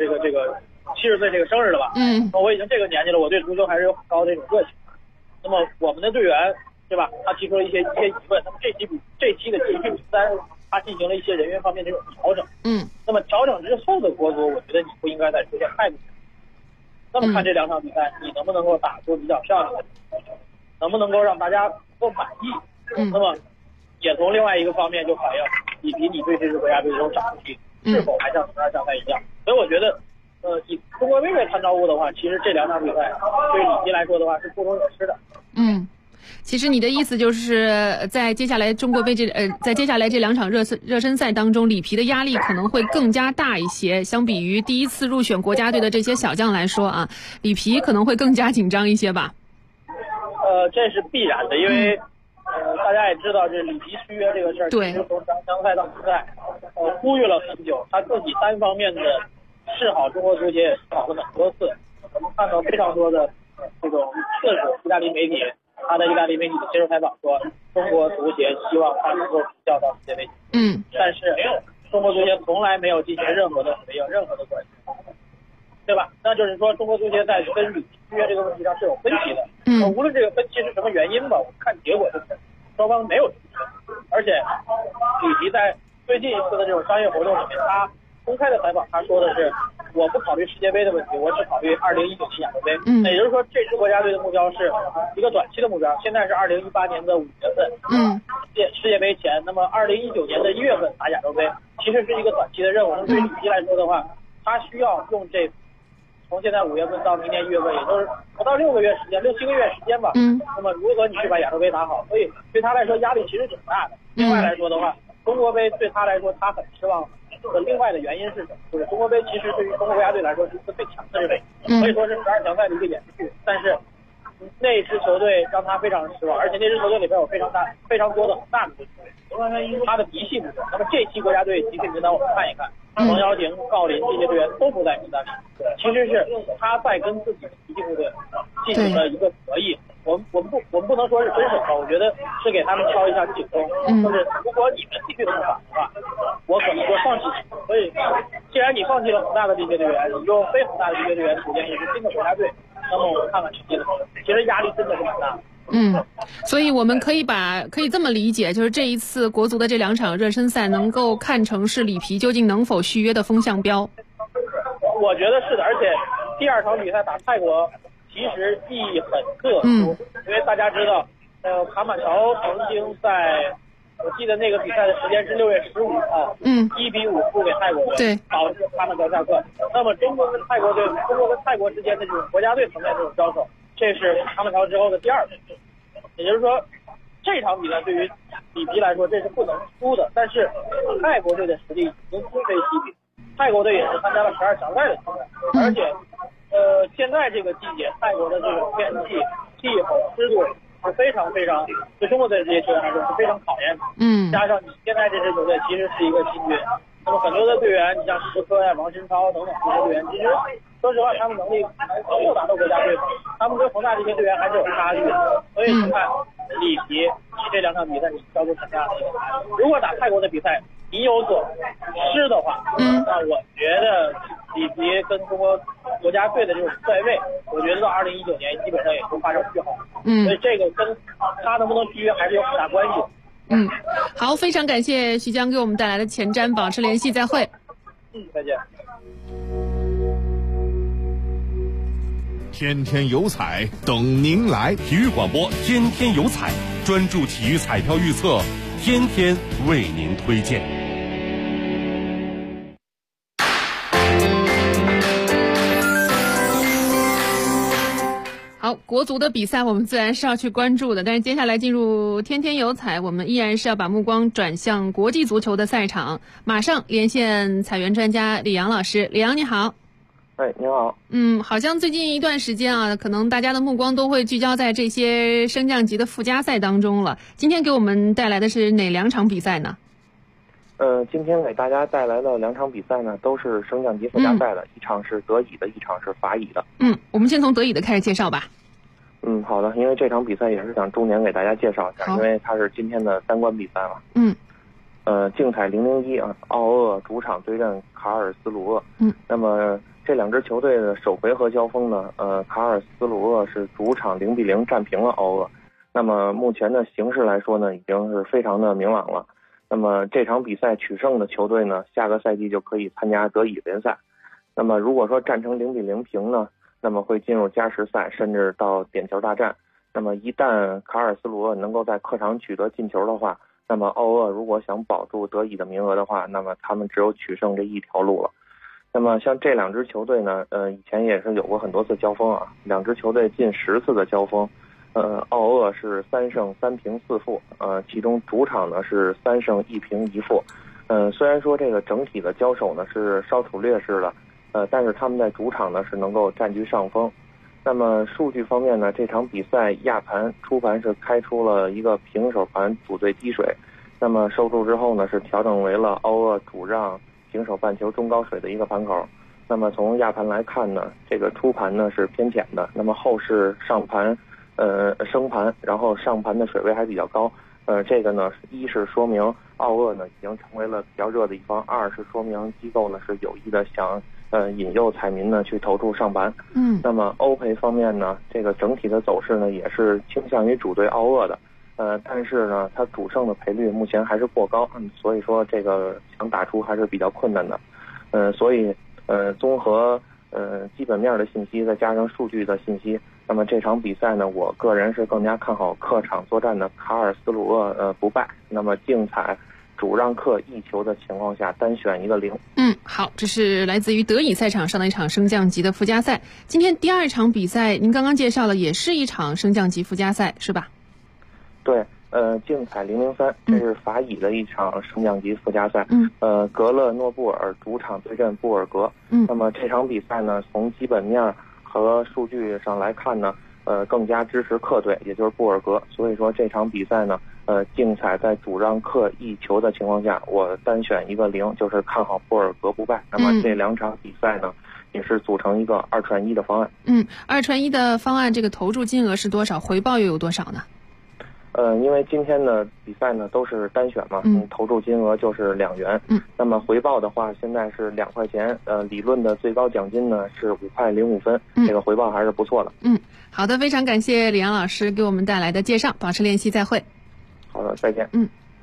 70岁这个生日了吧？我已经这个年纪了，我对足球还是有很高的这种热情。那么我们的队员，对吧？他提出了一些疑问。那么这期的集训名单，他进行了一些人员方面的这种调整。那么调整之后的国足，我觉得你不应该再出现太多。那么看这2场比赛，你能不能够打出比较漂亮的，能不能够让大家够满意？那么也从另外一个方面就反映里皮你对这支国家队这种掌控力是否还像12强赛一样。所以我觉得以中国杯为参照物的话，其实这2场比赛对里皮来说的话是不容有失的。 其实你的意思就是在接下来中国杯在接下来这2场热身赛当中，里皮的压力可能会更加大一些，相比于第一次入选国家队的这些小将来说啊，里皮可能会更加紧张一些吧。 这是必然的，因为大家也知道这里皮续约这个事儿，其实从12强赛到现在呼吁了很久，他自己单方面的示好中国足协也示好了很多次。我们看到非常多的这种次数，意大利媒体他的意大利媒体的接受采访说，中国足协希望他能够执教到世界杯。但是中国足协从来没有进行任何的回应，任何的关系，对吧？那就是说，中国足协在跟里皮续约这个问题上是有分歧的。无论这个分歧是什么原因吧，我们看结果就是双方没有出现。而且里皮在最近一次的这种商业活动里面，他公开的采访，他说的是，我不考虑世界杯的问题，我只考虑2019年亚洲杯。也就是说，这支国家队的目标是一个短期的目标。现在是2018年的5月份，世界杯前，那么2019年的1月份打亚洲杯，其实是一个短期的任务。那对里皮来说的话，他需要用从现在5月份到明年1月份，也就是不到6个月时间，6、7个月时间吧。那么如何你去把亚洲杯打好？所以对他来说压力其实挺大的。另外来说的话，中国杯对他来说他很失望。另外的原因是什么？就是中国杯其实对于中国国家队来说是一个最强的日杯，可以说是12强赛的一个延续。但是那支球队让他非常失望，而且那支球队里边有非常多的很大的球员，他的嫡系部队。那么这期国家队集训名单我们看一看，王瑶婷、郜林这些队员都不在名单里，其实是他在跟自己的嫡系部队进行了一个博弈。我们不能说是分手吧，我觉得是给他们敲一下警钟，就是如果你们继续这么打的话，我可能会放弃。所以既然你放弃了恒大的这些队员，你用非恒大的这些队员组建一支新的国家队，那么我们看看实际的，其实压力真的是蛮大的。 所以我们可以这么理解，就是这一次国足的这2场热身赛能够看成是里皮究竟能否续约的风向标。 我觉得是的，而且第2场比赛打泰国其实意义很特殊，因为大家知道，卡马乔曾经我记得那个比赛的时间是6月15号，1比5输给泰国队，导致卡马乔下课。那么中国跟泰国之间的这种国家队层面这种交手，这是卡马乔之后的第2次。也就是说，这场比赛对于里皮来说这是不能输的。但是泰国队的实力已经今非昔比，泰国队也是参加了12强赛的球队，而且现在这个季节，泰国的这种天气、气候、湿度是非常对中国队这些球员来说是非常考验的。加上你现在这支球队其实是一个新军，那么很多的队员，你像石科呀、王申超等等这些队员，其实说实话，他们能力没有达到国家队，他们跟恒大这些队员还是有差距的。所以你看里皮这2场比赛，你交出什么样的？如果打泰国的比赛你有所失的话，那我觉得里皮跟中国国家队的这种帅位，我觉得到2019年基本上也就画上句号。所以这个跟他能不能续约还是有很大关系。 好，非常感谢徐江给我们带来的前瞻，保持联系，再会。 再见。 天天有彩等您来，体育广播天天有彩，专注体育彩票预测，天天为您推荐。 好，国足的比赛我们自然是要去关注的，但是接下来进入天天有彩，我们依然是要把目光转向国际足球的赛场。马上连线彩员专家李阳老师，李阳你好。 你好。 好像最近一段时间啊，可能大家的目光都会聚焦在这些升降级的附加赛当中了。今天给我们带来的是哪2场比赛呢？ 今天给大家带来的2场比赛呢，都是升降级附加赛的，一场是德乙的，一场是法乙的。 我们先从德乙的开始介绍吧。 好的，因为这场比赛也是想重点给大家介绍一下，因为它是今天的3关比赛嘛。竞彩001啊，奥厄主场对阵卡尔斯鲁厄。那么这2支球队的首回合交锋呢，卡尔斯鲁厄是主场0-0战平了奥厄。那么目前的形势来说呢，已经是非常的明朗了。那么这场比赛取胜的球队呢，下个赛季就可以参加德乙联赛。那么如果说战成0-0平呢，那么会进入加时赛，甚至到点球大战。那么一旦卡尔斯鲁厄能够在客场取得进球的话，那么奥厄如果想保住德乙的名额的话，那么他们只有取胜这一条路了。那么像这2支球队呢，以前也是有过很多次交锋啊，2支球队近10次的交锋。奥厄是3胜3平4负，其中主场呢是3胜1平1负。虽然说这个整体的交手呢是稍处劣势的，但是他们在主场呢是能够占据上风。那么数据方面呢，这场比赛亚盘初盘是开出了一个平手盘，主队滴水。那么收注之后呢，是调整为了奥厄主让平手半球中高水的一个盘口。那么从亚盘来看呢，这个初盘呢是偏浅的，那么后市上盘升盘，然后上盘的水位还比较高。这个呢，一是说明奥厄呢已经成为了比较热的一方，二是说明机构呢是有意的想引诱彩民呢去投注上盘。那么欧赔方面呢，这个整体的走势呢也是倾向于主队奥厄的，但是呢它主胜的赔率目前还是过高，所以说这个想打出还是比较困难的。所以综合基本面的信息再加上数据的信息，那么这场比赛呢，我个人是更加看好客场作战的卡尔斯鲁厄不败。那么竞彩主让客1球的情况下，单选一个0。 好，这是来自于德乙赛场上的一场升降级的附加赛。今天第2场比赛，您刚刚介绍了，也是一场升降级附加赛，是吧？ 对，竞彩003，这是法乙的一场升降级附加赛。格勒诺布尔主场对阵布尔格。那么这场比赛呢，从基本面和数据上来看呢，更加支持客队，也就是布尔格。所以说这场比赛呢，竞彩在主让客1球的情况下，我单选一个0，就是看好布尔格不败。那么这2场比赛呢，也是组成一个2串1的方案。 2串1的方案，这个投注金额是多少？回报又有多少呢？ 因为今天的比赛呢都是单选嘛，投注金额就是2元。那么回报的话，现在是2块钱，理论的最高奖金呢是5块05分，这个回报还是不错的。 好的，非常感谢李阳老师给我们带来的介绍，保持联系，再会。 好的，再见。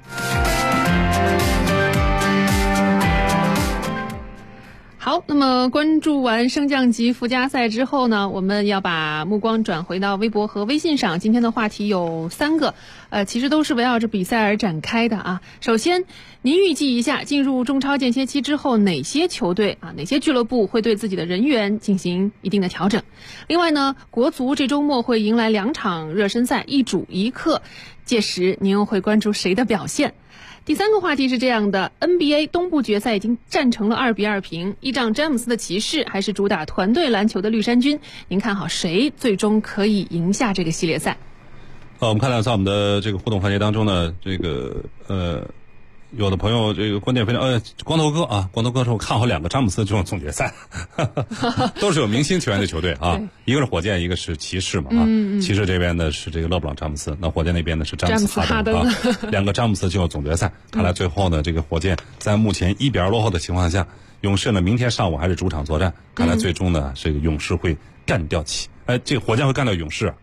好，那么关注完升降级附加赛之后呢，我们要把目光转回到微博和微信上。今天的话题有3个，其实都是围绕着比赛而展开的啊。首先，您预计一下进入中超间歇期之后，哪些球队啊，哪些俱乐部会对自己的人员进行一定的调整？另外呢，国足这周末会迎来2场热身赛，一主一客，届时您又会关注谁的表现？第3个话题是这样的 ，NBA 东部决赛已经战成了2-2平，依仗詹姆斯的骑士还是主打团队篮球的绿衫军，您看好谁最终可以赢下这个系列赛？ 我们看到在我们的这个互动环节当中呢，这个有的朋友这个观点非常光头哥啊，光头哥说我看好2个詹姆斯这种总决赛，都是有明星球员的球队啊，一个是火箭，一个是骑士嘛啊，骑士这边呢是这个勒布朗詹姆斯，那火箭那边呢是詹姆斯哈登啊，2个詹姆斯进入总决赛，看来最后呢这个火箭在目前1-2落后的情况下，勇士呢明天上午还是主场作战，看来最终呢这个勇士会干掉这个火箭会干掉勇士。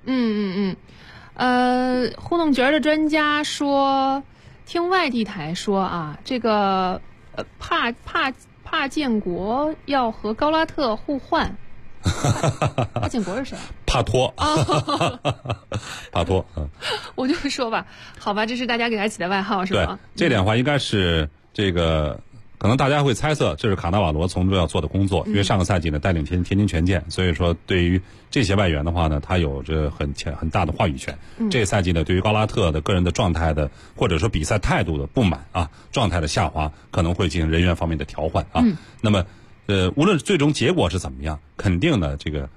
互动角的专家说。听外地台说啊，这个帕建国要和高拉特互换。帕建国是谁？ 帕托。帕托。 我就说吧，好吧，这是大家给他起的外号是吧？ 对，这点的话应该是这个。可能大家会猜测这是卡纳瓦罗从中要做的工作，因为上个赛季呢带领天津权健，所以说对于这些外援的话呢，他有着很大的话语权。这个赛季呢，对于高拉特的个人的状态的或者说比赛态度的不满啊，状态的下滑，可能会进行人员方面的调换啊。那么无论最终结果是怎么样，肯定呢这个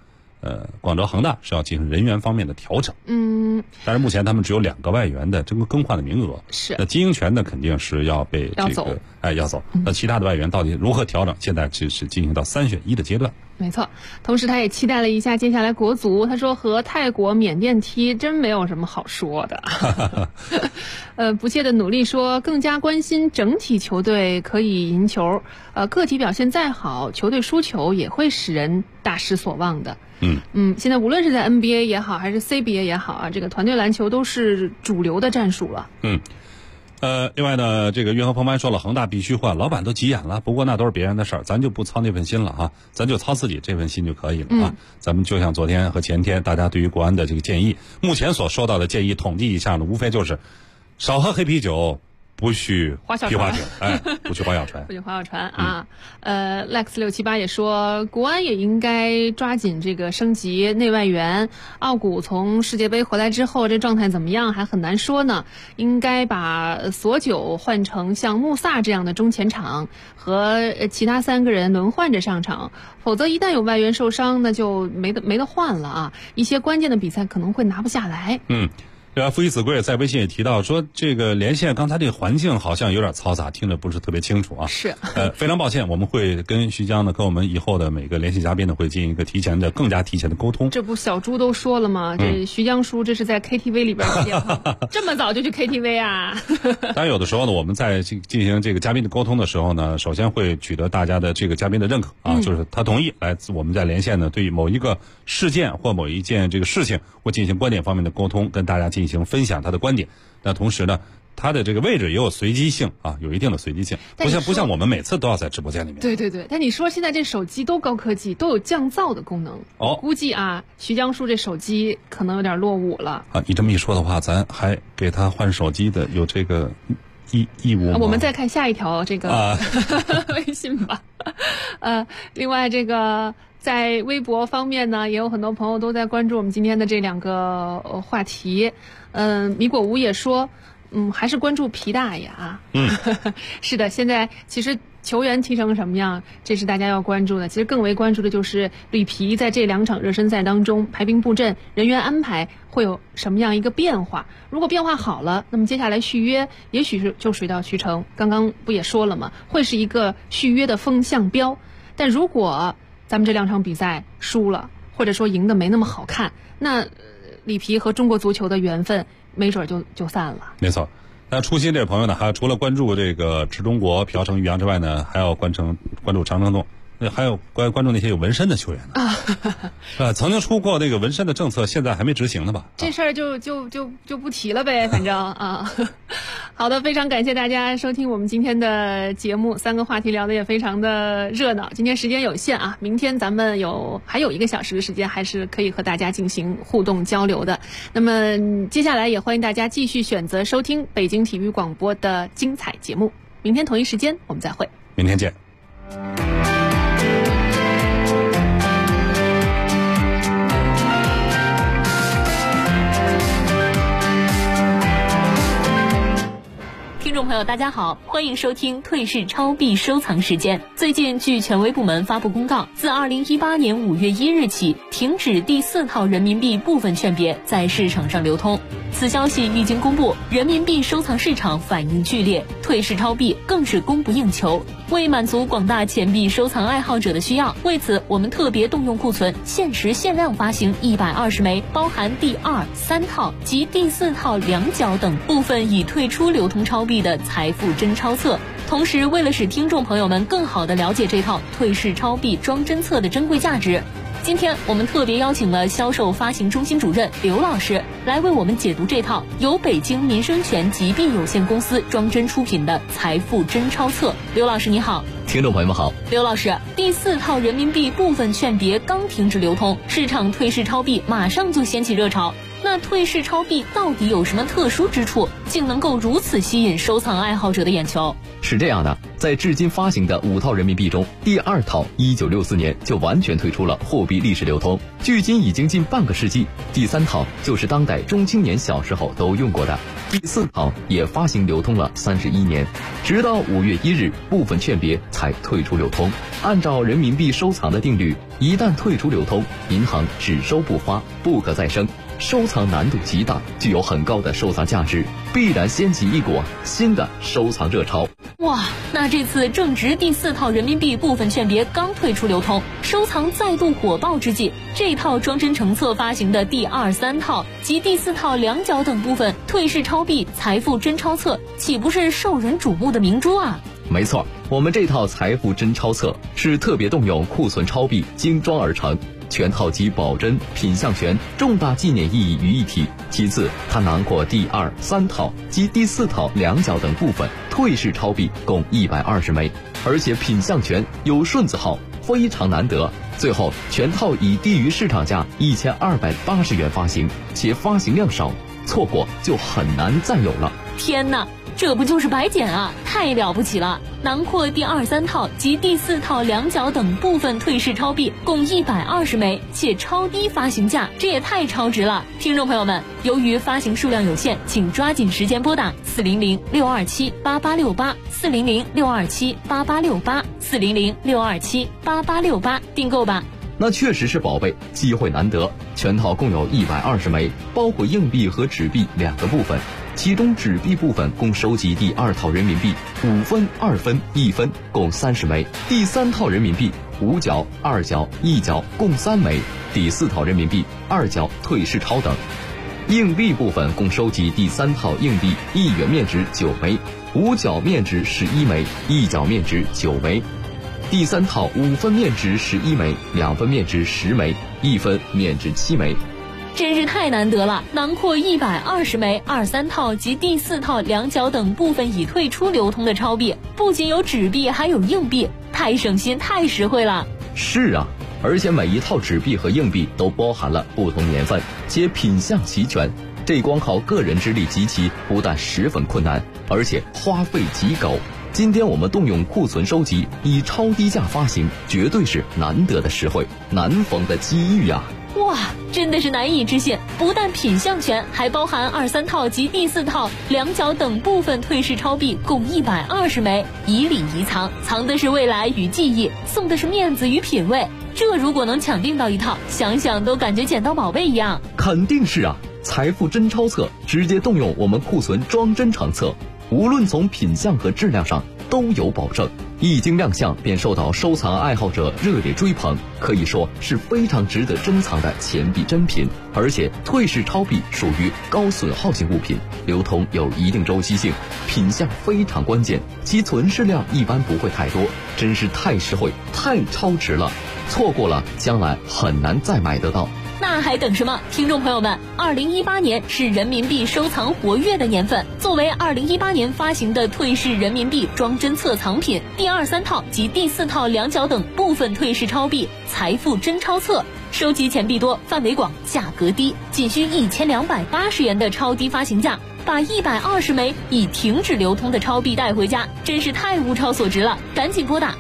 广州恒大是要进行人员方面的调整。但是目前他们只有2个外援的这个更换的名额。 是。 那金英权呢，肯定是要被这个要走。那其他的外援到底如何调整？现在只是进行到3选1的阶段。 没错，同时他也期待了一下接下来国足，他说和泰国、缅甸踢真没有什么好说的。不懈的努力说更加关心整体球队可以赢球，个体表现再好，球队输球也会使人大失所望的。现在无论是在 NBA 也好，还是 CBA 也好啊，这个团队篮球都是主流的战术了。 另外呢，这个岳和鹏帆说了，恒大必须换，老板都急眼了。不过那都是别人的事儿，咱就不操那份心了啊，咱就操自己这份心就可以了啊。咱们就像昨天和前天大家对于国安的这个建议，目前所收到的建议统计一下呢，无非就是少喝黑啤酒，不许皮划艇，不许划小船， 不许划小船啊。Lex678也说，国安也应该抓紧这个升级内外援。奥古从世界杯回来之后，这状态怎么样还很难说呢。应该把索九换成像穆萨这样的中前场，和其他3个人轮换着上场，否则一旦有外援受伤，那就没得换了啊。一些关键的比赛可能会拿不下来。 对吧？父一子贵在微信也提到说，这个连线刚才这个环境好像有点嘈杂，听着不是特别清楚啊。 是。 非常抱歉，我们会跟徐江呢，跟我们以后的每个联系嘉宾呢，会进行一个更加提前的沟通。 这不小猪都说了吗？这徐江叔这是在 KTV 里边的电话，这么早就去 KTV 啊？ 当然有的时候呢，我们在进行这个嘉宾的沟通的时候呢，首先会取得大家的这个嘉宾的认可啊，就是他同意来我们在连线呢，对于某一个事件或某一件这个事情，会进行观点方面的沟通，跟大家进行分享他的观点。那同时呢，他的这个位置也有随机性啊，有一定的随机性，不像我们每次都要在直播间里面。 对，但你说现在这手机都高科技，都有降噪的功能。估计啊，徐江叔这手机可能有点落伍了啊。你这么一说的话，咱还给他换手机的有这个义务吗？ 我们再看下一条这个微信吧。另外这个在微博方面呢，也有很多朋友都在关注我们今天的这2个话题。米果吴也说，还是关注皮大爷啊。是的，现在其实球员踢成什么样，这是大家要关注的。其实更为关注的就是里皮在这2场热身赛当中排兵布阵、人员安排会有什么样一个变化。如果变化好了，那么接下来续约也许就水到渠成。刚刚不也说了吗？会是一个续约的风向标。但如果咱们这2场比赛输了，或者说赢得没那么好看，那里皮和中国足球的缘分没准就散了。 没错。那初心这位朋友呢，还除了关注这个池中国、朴成、于洋之外呢，还要关注常承栋，还有关注那些有纹身的球员呢。曾经出过那个纹身的政策，现在还没执行呢吧？ 这事儿就不提了呗，反正啊。好的，非常感谢大家收听我们今天的节目，3个话题聊得也非常的热闹。今天时间有限啊，明天咱们还有1个小时的时间，还是可以和大家进行互动交流的。那么接下来也欢迎大家继续选择收听北京体育广播的精彩节目。明天同一时间我们再会。 明天见。 听众朋友大家好，欢迎收听退市超币收藏时间。最近据权威部门发布公告，自2018年5月1日起停止第4套人民币部分券别在市场上流通。此消息一经公布，人民币收藏市场反应剧烈，退市超币更是供不应求。为满足广大钱币收藏爱好者的需要，为此我们特别动用库存，限时限量发行120枚包含第2、3套及第4套2角等部分已退出流通超币的财富真钞册。同时，为了使听众朋友们更好地了解这套退市超币装帧册的珍贵价值，今天我们特别邀请了销售发行中心主任刘老师来为我们解读这套由北京民生权集币有限公司装帧出品的财富真钞册。刘老师你好。 听众朋友们好。 刘老师，第4套人民币部分券别刚停止流通，市场退市超币马上就掀起热潮。 那退市超币到底有什么特殊之处，竟能够如此吸引收藏爱好者的眼球？ 是这样的，在至今发行的5套人民币中，第2套1964年就完全退出了货币历史流通，距今已经近半个世纪。第3套就是当代中青年小时候都用过的，第4套也发行流通了31年，直到5月1日部分券别才退出流通。按照人民币收藏的定律，一旦退出流通，银行只收不发，不可再生，收藏难度极大，具有很高的收藏价值，必然掀起一股新的收藏热潮。 哇，那这次正值第4套人民币部分券别刚退出流通，收藏再度火爆之际，这套装帧成册发行的第2、3套及第4套两角等部分退市超币财富真钞册，岂不是受人瞩目的明珠啊？ 没错，我们这套财富真钞册是特别动用库存钞币精装而成，全套集保真、品相权、重大纪念意义于一体。其次，它囊括第2、3套及第4套两角等部分退市钞币共120枚，而且品相权有顺字号，非常难得。最后，全套以低于市场价1280元发行，且发行量少，错过就很难再有了。 天哪！这不就是白捡啊，太了不起了！囊括第2、3套及第4套两角等部分退市钞币共120枚，且超低发行价，这也太超值了！听众朋友们，由于发行数量有限，请抓紧时间拨打400-627-8868，400-627-8868，400-627-8868订购吧。 那确实是宝贝，机会难得。全套共有120枚，包括硬币和纸币2个部分，其中纸币部分共收集第2套人民币5分、2分、1分共30枚，第3套人民币5角、2角、1角共3枚，第4套人民币2角退市钞等。硬币部分共收集第3套硬币1元面值9枚，5角面值11枚，1角面值9枚。第3套5分面值11枚，2分面值10枚，1分面值7枚。 真是太难得了，囊括120枚2、3套及第4套两角等部分已退出流通的钞币，不仅有纸币，还有硬币，太省心，太实惠了。 是啊，而且每一套纸币和硬币都包含了不同年份，且品相齐全，这光靠个人之力集齐，不但十分困难，而且花费极高。今天我们动用库存收集，以超低价发行，绝对是难得的实惠，难逢的机遇啊！ 哇，真的是难以置信！不但品相全，还包含2、3套及第4套两角等部分退市钞币共120枚，以礼遗藏，藏的是未来与记忆，送的是面子与品味。这如果能抢订到一套，想想都感觉捡到宝贝一样。 肯定是啊！财富真钞册直接动用我们库存装帧成册，无论从品相和质量上都有保证，一经亮相便受到收藏爱好者热烈追捧，可以说是非常值得珍藏的钱币珍品。而且退市钞币属于高损耗性物品，流通有一定周期性，品相非常关键，其存世量一般不会太多，真是太实惠，太超值了，错过了将来很难再买得到。 那还等什么？听众朋友们，2018年是人民币收藏活跃的年份。作为2018年发行的退市人民币装帧册藏品，第2、3套及第4套两角等部分退市钞币财富真钞册，收集钱币多，范围广，价格低，仅需1280元的超低发行价，把120枚已停止流通的钞币带回家，真是太物超所值了！赶紧拨打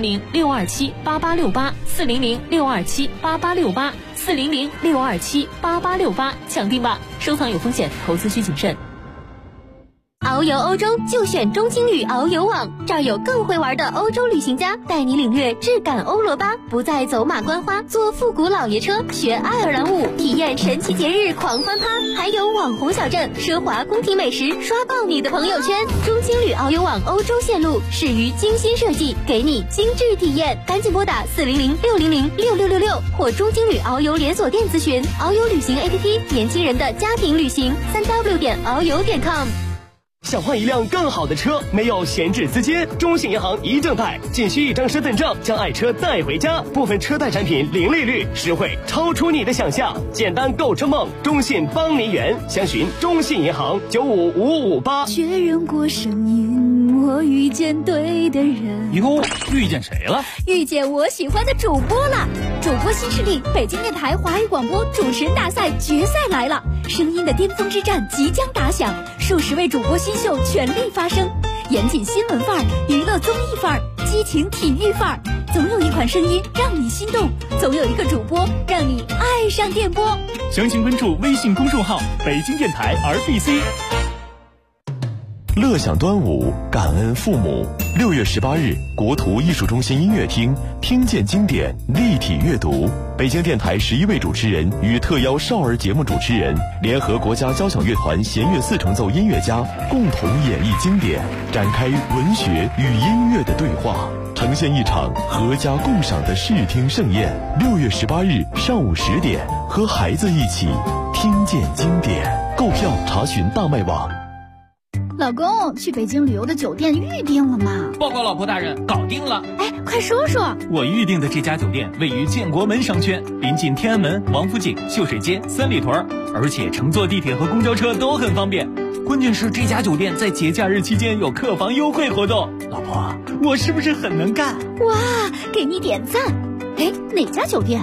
400-627-8868，400-627-8868，400-627-8868，抢订吧！收藏有风险，投资需谨慎。 遨游欧洲就选中青旅遨游网，这儿有更会玩的欧洲旅行家带你领略质感欧罗巴，不再走马观花，坐复古老爷车，学爱尔兰舞，体验神奇节日狂欢趴，还有网红小镇、奢华宫廷美食，刷爆你的朋友圈。中青旅遨游网欧洲线路始于精心设计，给你精致体验，赶紧拨打400-600-6666或中青旅遨游连锁店咨询。遨游旅行 APP， 年轻人的家庭旅行，3w.遨游.com。 想换一辆更好的车，没有闲置资金，中信银行一证贷，仅需1张身份证，将爱车带回家。部分车贷产品零利率，实惠超出你的想象，简单购车梦，中信帮您圆。详询中信银行95558。 确认过声音，我遇见对的人。 哟，遇见谁了？ 遇见我喜欢的主播了。 主播新势力北京电台华语广播主持人大赛决赛来了，声音的巅峰之战即将打响，数十位主播新秀全力发声，严谨新闻范儿，娱乐综艺范儿，激情体育范儿，总有一款声音让你心动，总有一个主播让你爱上电波。 详情关注微信公众号北京电台 RBC。 乐享端午，感恩父母。6月18日，国图艺术中心音乐厅，听见经典，立体阅读。北京电台11位主持人与特邀少儿节目主持人，联合国家交响乐团弦乐4重奏音乐家，共同演绎经典，展开文学与音乐的对话，呈现一场阖家共赏的视听盛宴。6月18日上午10点，和孩子一起听见经典。购票查询大麦网。 老公，去北京旅游的酒店预定了吗？ 报告老婆大人，搞定了。 哎，快说说。 我预定的这家酒店位于建国门商圈，临近天安门、王府井、秀水街、三里屯，而且乘坐地铁和公交车都很方便。关键是这家酒店在节假日期间有客房优惠活动。老婆，我是不是很能干？ 哇，给你点赞。哎，哪家酒店？